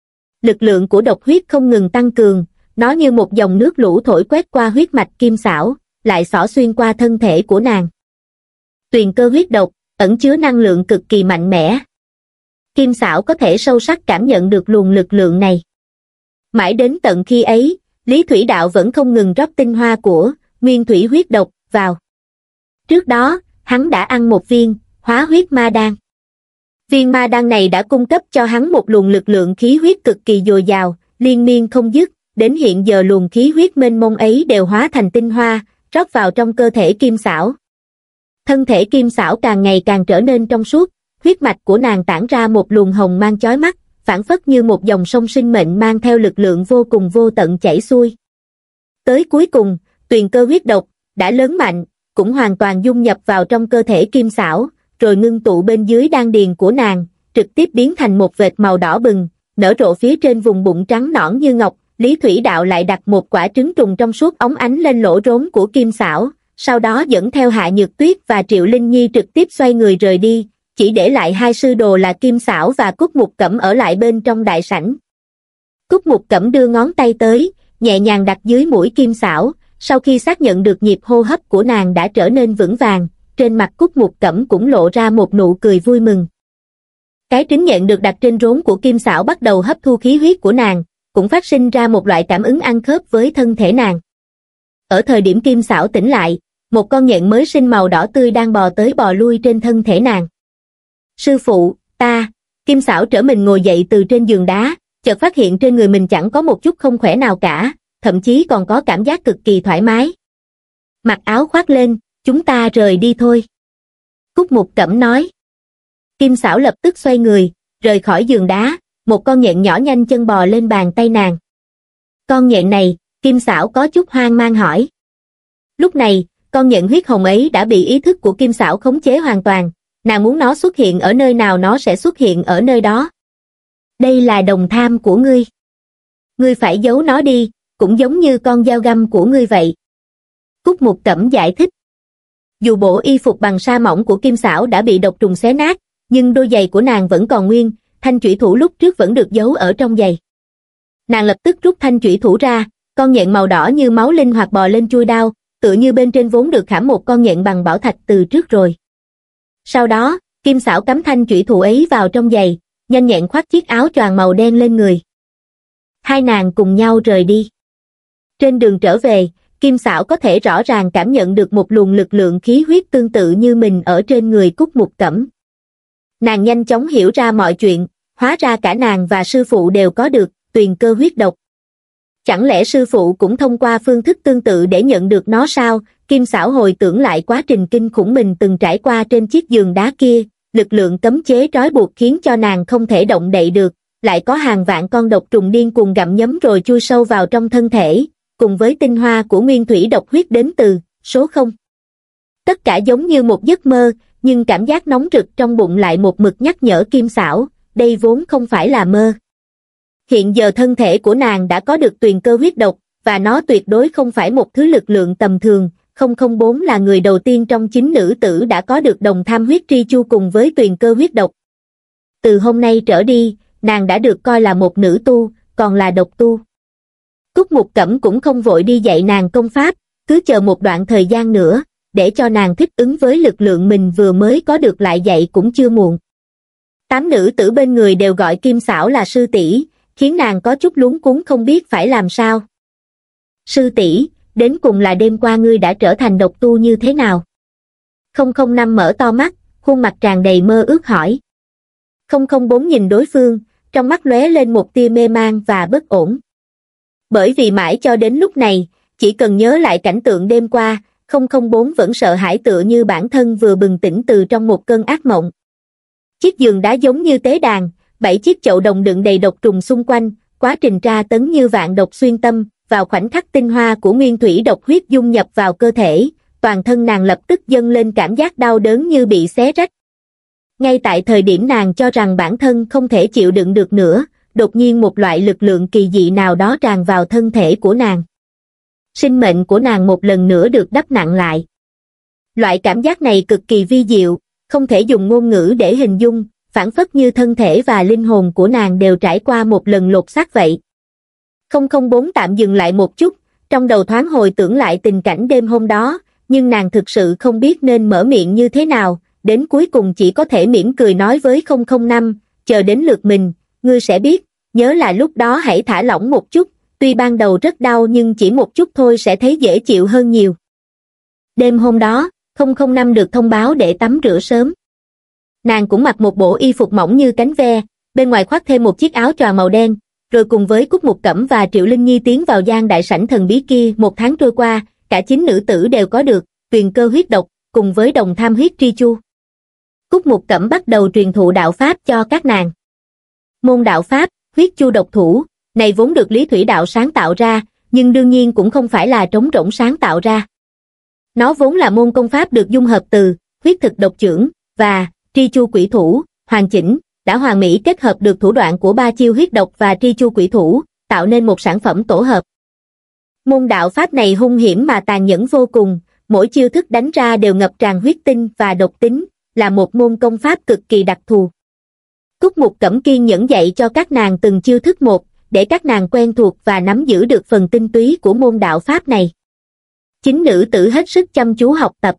Lực lượng của độc huyết không ngừng tăng cường, nó như một dòng nước lũ thổi quét qua huyết mạch Kim Sảo, lại xỏ xuyên qua thân thể của nàng. Tuyền cơ huyết độc ẩn chứa năng lượng cực kỳ mạnh mẽ. Kim Sảo có thể sâu sắc cảm nhận được luồng lực lượng này. Mãi đến tận khi ấy, Lý Thủy Đạo vẫn không ngừng rót tinh hoa của nguyên thủy huyết độc vào. Trước đó, hắn đã ăn một viên hóa huyết ma đan. Viên ma đan này đã cung cấp cho hắn một luồng lực lượng khí huyết cực kỳ dồi dào, liên miên không dứt, đến hiện giờ luồng khí huyết mênh mông ấy đều hóa thành tinh hoa, rót vào trong cơ thể Kim Sảo. Thân thể Kim Sảo càng ngày càng trở nên trong suốt, huyết mạch của nàng tản ra một luồng hồng mang chói mắt, phảng phất như một dòng sông sinh mệnh mang theo lực lượng vô cùng vô tận chảy xuôi. Tới cuối cùng, tuyền cơ huyết độc đã lớn mạnh, cũng hoàn toàn dung nhập vào trong cơ thể Kim Sảo, rồi ngưng tụ bên dưới đan điền của nàng, trực tiếp biến thành một vệt màu đỏ bừng, nở rộ phía trên vùng bụng trắng nõn như ngọc. Lý Thủy Đạo lại đặt một quả trứng trùng trong suốt óng ánh lên lỗ rốn của Kim Sảo, sau đó dẫn theo Hạ Nhược Tuyết và Triệu Linh Nhi trực tiếp xoay người rời đi, chỉ để lại hai sư đồ là Kim Sảo và Cúc Mục Cẩm ở lại bên trong đại sảnh. Cúc Mục Cẩm đưa ngón tay tới, nhẹ nhàng đặt dưới mũi Kim Sảo, sau khi xác nhận được nhịp hô hấp của nàng đã trở nên vững vàng, trên mặt Cúc Mục Cẩm cũng lộ ra một nụ cười vui mừng. Cái trứng nhện được đặt trên rốn của Kim Sảo bắt đầu hấp thu khí huyết của nàng, cũng phát sinh ra một loại cảm ứng ăn khớp với thân thể nàng. Ở thời điểm Kim Sảo tỉnh lại, một con nhện mới sinh màu đỏ tươi đang bò tới bò lui trên thân thể nàng. Sư phụ, ta, Kim Sảo trở mình ngồi dậy từ trên giường đá, chợt phát hiện trên người mình chẳng có một chút không khỏe nào cả, thậm chí còn có cảm giác cực kỳ thoải mái. Mặc áo khoác lên, chúng ta rời đi thôi. Cúc Mục Cẩm nói. Kim Sảo lập tức xoay người, rời khỏi giường đá, một con nhện nhỏ nhanh chân bò lên bàn tay nàng. Con nhện này, Kim Sảo có chút hoang mang hỏi. Lúc này, con nhện huyết hồng ấy đã bị ý thức của Kim Sảo khống chế hoàn toàn, nàng muốn nó xuất hiện ở nơi nào nó sẽ xuất hiện ở nơi đó. Đây là đồng tham của ngươi. Ngươi phải giấu nó đi, cũng giống như con dao găm của ngươi vậy. Cúc Mục Cẩm giải thích. Dù bộ y phục bằng sa mỏng của Kim Sảo đã bị độc trùng xé nát, nhưng đôi giày của nàng vẫn còn nguyên, thanh chủy thủ lúc trước vẫn được giấu ở trong giày. Nàng lập tức rút thanh chủy thủ ra, con nhện màu đỏ như máu linh hoạt bò lên chuôi đao, tựa như bên trên vốn được khảm một con nhện bằng bảo thạch từ trước rồi. Sau đó, Kim Sảo cắm thanh chủy thủ ấy vào trong giày, nhanh nhẹn khoác chiếc áo choàng màu đen lên người. Hai nàng cùng nhau rời đi. Trên đường trở về, Kim Sảo có thể rõ ràng cảm nhận được một luồng lực lượng khí huyết tương tự như mình ở trên người Cúc Mục Cẩm. Nàng nhanh chóng hiểu ra mọi chuyện, hóa ra cả nàng và sư phụ đều có được tuyền cơ huyết độc. Chẳng lẽ sư phụ cũng thông qua phương thức tương tự để nhận được nó sao? Kim Xảo hồi tưởng lại quá trình kinh khủng mình từng trải qua trên chiếc giường đá kia, lực lượng cấm chế trói buộc khiến cho nàng không thể động đậy được, lại có hàng vạn con độc trùng điên cuồng gặm nhấm rồi chui sâu vào trong thân thể, cùng với tinh hoa của nguyên thủy độc huyết đến từ số không. Tất cả giống như một giấc mơ, nhưng cảm giác nóng rực trong bụng lại một mực nhắc nhở Kim Xảo, đây vốn không phải là mơ. Hiện giờ thân thể của nàng đã có được tuyền cơ huyết độc, và nó tuyệt đối không phải một thứ lực lượng tầm thường. không không bốn là người đầu tiên trong chín nữ tử đã có được đồng tham huyết tri chu cùng với tuyền cơ huyết độc. Từ hôm nay trở đi, nàng đã được coi là một nữ tu, còn là độc tu. Cúc Mục Cẩm cũng không vội đi dạy nàng công pháp, cứ chờ một đoạn thời gian nữa, để cho nàng thích ứng với lực lượng mình vừa mới có được lại dạy cũng chưa muộn. Tám nữ tử bên người đều gọi Kim Xảo là sư tỷ, khiến nàng có chút luống cuống không biết phải làm sao. Sư tỷ, đến cùng là đêm qua ngươi đã trở thành độc tu như thế nào? không không năm mở to mắt, khuôn mặt tràn đầy mơ ước hỏi. không không bốn nhìn đối phương, trong mắt lóe lên một tia mê man và bất ổn. Bởi vì mãi cho đến lúc này, chỉ cần nhớ lại cảnh tượng đêm qua, không không bốn vẫn sợ hãi tựa như bản thân vừa bừng tỉnh từ trong một cơn ác mộng. Chiếc giường đá giống như tế đàn, bảy chiếc chậu đồng đựng đầy độc trùng xung quanh, quá trình tra tấn như vạn độc xuyên tâm, vào khoảnh khắc tinh hoa của nguyên thủy độc huyết dung nhập vào cơ thể, toàn thân nàng lập tức dâng lên cảm giác đau đớn như bị xé rách. Ngay tại thời điểm nàng cho rằng bản thân không thể chịu đựng được nữa, đột nhiên một loại lực lượng kỳ dị nào đó tràn vào thân thể của nàng. Sinh mệnh của nàng một lần nữa được đắp nặng lại. Loại cảm giác này cực kỳ vi diệu, không thể dùng ngôn ngữ để hình dung, phảng phất như thân thể và linh hồn của nàng đều trải qua một lần lột xác vậy. không không bốn tạm dừng lại một chút, trong đầu thoáng hồi tưởng lại tình cảnh đêm hôm đó, nhưng nàng thực sự không biết nên mở miệng như thế nào, đến cuối cùng chỉ có thể mỉm cười nói với không không năm, chờ đến lượt mình, ngươi sẽ biết, nhớ là lúc đó hãy thả lỏng một chút, tuy ban đầu rất đau nhưng chỉ một chút thôi sẽ thấy dễ chịu hơn nhiều. Đêm hôm đó, không không năm được thông báo để tắm rửa sớm. Nàng cũng mặc một bộ y phục mỏng như cánh ve, bên ngoài khoác thêm một chiếc áo choàng màu đen, rồi cùng với Cúc Mục Cẩm và Triệu Linh Nhi tiến vào gian đại sảnh thần bí kia. Một tháng trôi qua, cả chín nữ tử đều có được tuyền cơ huyết độc, cùng với đồng tham huyết tri chu. Cúc Mục Cẩm bắt đầu truyền thụ đạo pháp cho các nàng. Môn đạo pháp, huyết chu độc thủ, này vốn được Lý Thủy Đạo sáng tạo ra, nhưng đương nhiên cũng không phải là trống rỗng sáng tạo ra. Nó vốn là môn công pháp được dung hợp từ huyết thực độc chưởng và tri chu quỷ thủ, hoàn chỉnh, đã hoàn mỹ kết hợp được thủ đoạn của ba chiêu huyết độc và tri chu quỷ thủ, tạo nên một sản phẩm tổ hợp. Môn đạo pháp này hung hiểm mà tàn nhẫn vô cùng, mỗi chiêu thức đánh ra đều ngập tràn huyết tinh và độc tính, là một môn công pháp cực kỳ đặc thù. Cúc Mục Cẩm kiên nhẫn dạy cho các nàng từng chiêu thức một, để các nàng quen thuộc và nắm giữ được phần tinh túy của môn đạo pháp này. Chính nữ tử hết sức chăm chú học tập.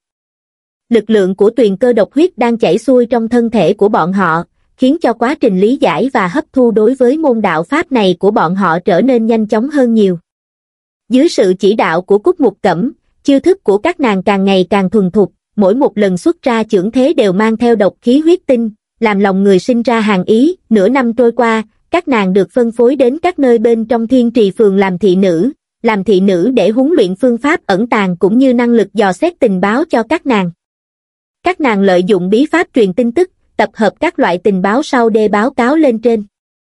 Lực lượng của tuyền cơ độc huyết đang chảy xuôi trong thân thể của bọn họ, khiến cho quá trình lý giải và hấp thu đối với môn đạo pháp này của bọn họ trở nên nhanh chóng hơn nhiều. Dưới sự chỉ đạo của Cúc Mục Cẩm, chiêu thức của các nàng càng ngày càng thuần thục, mỗi một lần xuất ra chưởng thế đều mang theo độc khí huyết tinh, làm lòng người sinh ra hàng ý. Nửa năm trôi qua, các nàng được phân phối đến các nơi bên trong Thiên Trì Phường làm thị nữ, làm thị nữ để huấn luyện phương pháp ẩn tàng cũng như năng lực dò xét tình báo cho các nàng. Các nàng lợi dụng bí pháp truyền tin tức, tập hợp các loại tình báo sau để báo cáo lên trên.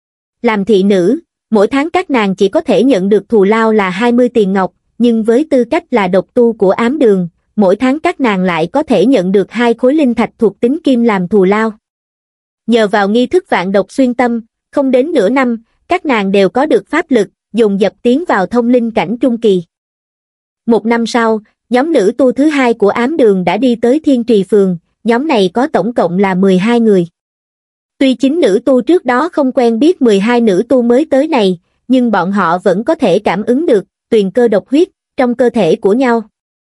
Làm thị nữ, mỗi tháng các nàng chỉ có thể nhận được thù lao là hai mươi tiền ngọc, nhưng với tư cách là độc tu của ám đường, mỗi tháng các nàng lại có thể nhận được hai khối linh thạch thuộc tính kim làm thù lao. Nhờ vào nghi thức vạn độc xuyên tâm, không đến nửa năm, các nàng đều có được pháp lực, dồn dập tiến vào thông linh cảnh trung kỳ. Một năm sau, nhóm nữ tu thứ hai của ám đường đã đi tới Thiên Trì Phường, nhóm này có tổng cộng là mười hai người. Tuy chính nữ tu trước đó không quen biết mười hai nữ tu mới tới này, nhưng bọn họ vẫn có thể cảm ứng được tuyền cơ độc huyết trong cơ thể của nhau.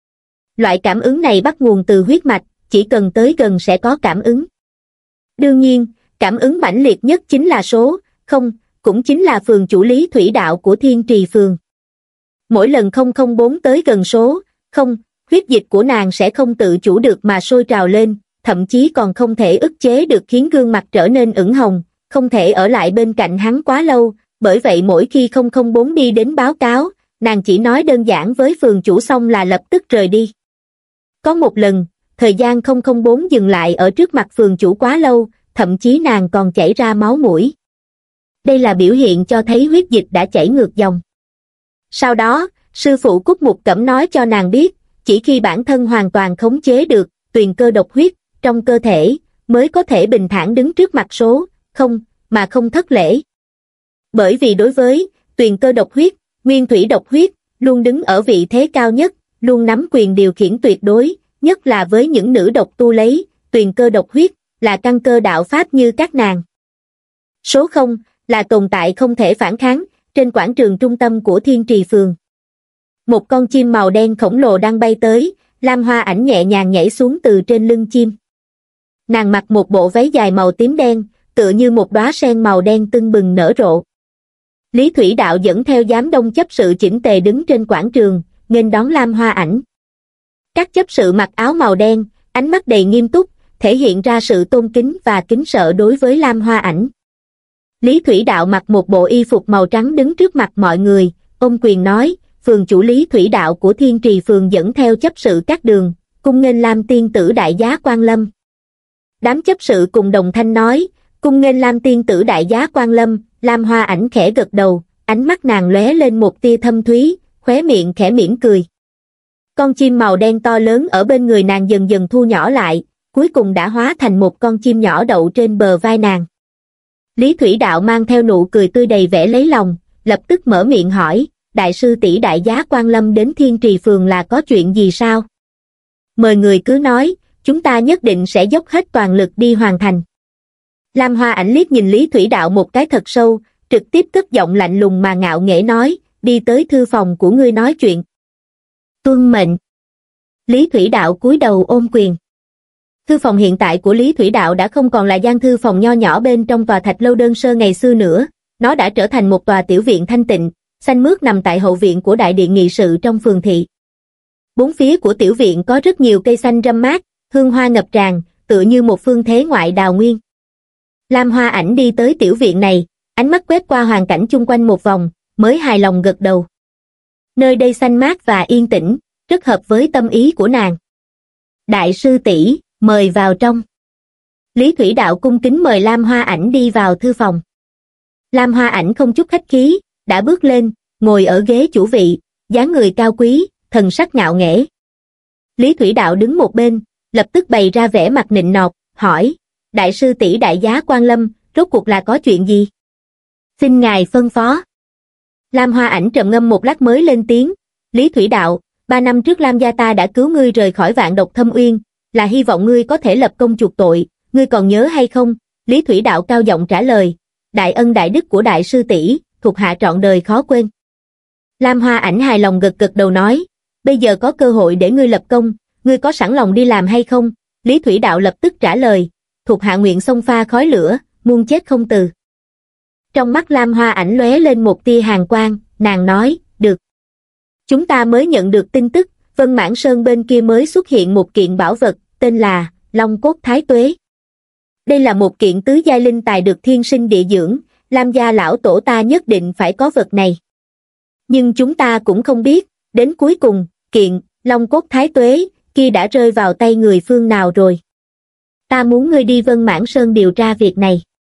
Loại cảm ứng này bắt nguồn từ huyết mạch, chỉ cần tới gần sẽ có cảm ứng. Đương nhiên, cảm ứng mãnh liệt nhất chính là số không, cũng chính là phường chủ Lý Thủy Đạo của Thiên Trì Phường. Mỗi lần không không bốn tới gần số không, huyết dịch của nàng sẽ không tự chủ được mà sôi trào lên, thậm chí còn không thể ức chế được, khiến gương mặt trở nên ửng hồng, không thể ở lại bên cạnh hắn quá lâu. Bởi vậy mỗi khi không không bốn đi đến báo cáo, nàng chỉ nói đơn giản với phường chủ xong là lập tức rời đi. Có một lần, thời gian không không bốn dừng lại ở trước mặt phường chủ quá lâu, thậm chí nàng còn chảy ra máu mũi. Đây là biểu hiện cho thấy huyết dịch đã chảy ngược dòng. Sau đó, sư phụ Cúc Mục Cẩm nói cho nàng biết, chỉ khi bản thân hoàn toàn khống chế được tuyền cơ độc huyết trong cơ thể, mới có thể bình thản đứng trước mặt số không mà không thất lễ. Bởi vì đối với tuyền cơ độc huyết, nguyên thủy độc huyết luôn đứng ở vị thế cao nhất, luôn nắm quyền điều khiển tuyệt đối, nhất là với những nữ độc tu lấy tuyền cơ độc huyết là căn cơ đạo pháp như các nàng. Số không là tồn tại không thể phản kháng trên quảng trường trung tâm của Thiên Trì Phường. Một con chim màu đen khổng lồ đang bay tới, Lam Hoa Ảnh nhẹ nhàng nhảy xuống từ trên lưng chim. Nàng mặc một bộ váy dài màu tím đen, tựa như một đóa sen màu đen tưng bừng nở rộ. Lý Thủy Đạo dẫn theo giám đông chấp sự chỉnh tề đứng trên quảng trường, nghênh đón Lam Hoa Ảnh. Các chấp sự mặc áo màu đen, ánh mắt đầy nghiêm túc, thể hiện ra sự tôn kính và kính sợ đối với Lam Hoa Ảnh. Lý Thủy Đạo mặc một bộ y phục màu trắng đứng trước mặt mọi người, ôm quyền nói, phường chủ Lý Thủy Đạo của Thiên Trì Phường dẫn theo chấp sự các đường, cung nghênh Lam tiên tử đại giá quan lâm. Đám chấp sự cùng đồng thanh nói, cung nghênh Lam tiên tử đại giá quan lâm. Lam Hoa Ảnh khẽ gật đầu, ánh mắt nàng lóe lên một tia thâm thúy, khóe miệng khẽ mỉm cười. Con chim màu đen to lớn ở bên người nàng dần dần thu nhỏ lại, cuối cùng đã hóa thành một con chim nhỏ đậu trên bờ vai nàng. Lý Thủy Đạo mang theo nụ cười tươi đầy vẻ lấy lòng, lập tức mở miệng hỏi, đại sư tỷ đại giá quan lâm đến Thiên Trì Phường là có chuyện gì sao? Mời người cứ nói, chúng ta nhất định sẽ dốc hết toàn lực đi hoàn thành. Lam Hoa Ảnh liếc nhìn Lý Thủy Đạo một cái thật sâu, trực tiếp cất giọng lạnh lùng mà ngạo nghễ nói, đi tới thư phòng của ngươi nói chuyện. Tuân mệnh. Lý Thủy Đạo cúi đầu ôm quyền. Thư phòng hiện tại của Lý Thủy Đạo đã không còn là gian thư phòng nho nhỏ bên trong tòa thạch lâu đơn sơ ngày xưa nữa, nó đã trở thành một tòa tiểu viện thanh tịnh, xanh mướt nằm tại hậu viện của đại điện nghị sự trong phường thị. Bốn phía của tiểu viện có rất nhiều cây xanh râm mát, hương hoa ngập tràn, tựa như một phương thế ngoại đào nguyên. Lam Hoa Ảnh đi tới tiểu viện này, ánh mắt quét qua hoàn cảnh chung quanh một vòng, mới hài lòng gật đầu. Nơi đây xanh mát và yên tĩnh, rất hợp với tâm ý của nàng. Đại sư tỷ, mời vào trong. Lý Thủy Đạo cung kính mời Lam Hoa Ảnh đi vào thư phòng. Lam Hoa Ảnh không chút khách khí, đã bước lên, ngồi ở ghế chủ vị, dáng người cao quý, thần sắc ngạo nghễ. Lý Thủy Đạo đứng một bên, lập tức bày ra vẻ mặt nịnh nọt, hỏi, đại sư tỷ đại giá quan lâm, rốt cuộc là có chuyện gì? Xin ngài phân phó. Lam Hoa Ảnh trầm ngâm một lát mới lên tiếng, Lý Thủy Đạo, ba năm trước Lam gia ta đã cứu ngươi rời khỏi vạn độc thâm uyên, là hy vọng ngươi có thể lập công chuộc tội, ngươi còn nhớ hay không? Lý Thủy Đạo cao giọng trả lời, đại ân đại đức của đại sư tỷ, thuộc hạ trọn đời khó quên. Lam Hoa Ảnh hài lòng gật gật đầu nói, bây giờ có cơ hội để ngươi lập công, ngươi có sẵn lòng đi làm hay không? Lý Thủy Đạo lập tức trả lời, thuộc hạ nguyện xông pha khói lửa, muôn chết không từ. Trong mắt Lam Hoa Ảnh lóe lên một tia hàn quang, nàng nói, được. Chúng ta mới nhận được tin tức, Vân Mãn Sơn bên kia mới xuất hiện một kiện bảo vật, tên là Long Cốt Thái Tuế. Đây là một kiện tứ giai linh tài được thiên sinh địa dưỡng, Lam gia lão tổ ta nhất định phải có vật này. Nhưng chúng ta cũng không biết, đến cuối cùng, kiện Long Cốt Thái Tuế kia đã rơi vào tay người phương nào rồi. Ta muốn ngươi đi Vân Mãn Sơn điều tra việc này.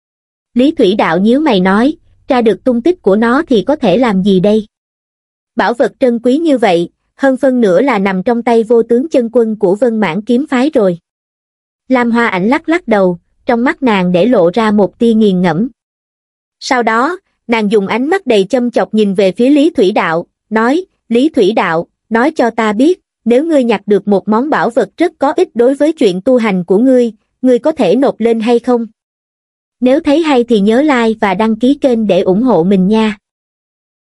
Lý Thủy Đạo nhíu mày nói, tra được tung tích của nó thì có thể làm gì đây? Bảo vật trân quý như vậy, hơn phân nửa là nằm trong tay vô tướng chân quân của Vân Mãn kiếm phái rồi. Lam Hoa Ảnh lắc lắc đầu, trong mắt nàng để lộ ra một tia nghiền ngẫm. Sau đó, nàng dùng ánh mắt đầy châm chọc nhìn về phía Lý Thủy Đạo, nói, Lý Thủy Đạo, nói cho ta biết, nếu ngươi nhặt được một món bảo vật rất có ích đối với chuyện tu hành của ngươi, ngươi có thể nộp lên hay không? Nếu thấy hay thì nhớ like và đăng ký kênh để ủng hộ mình nha.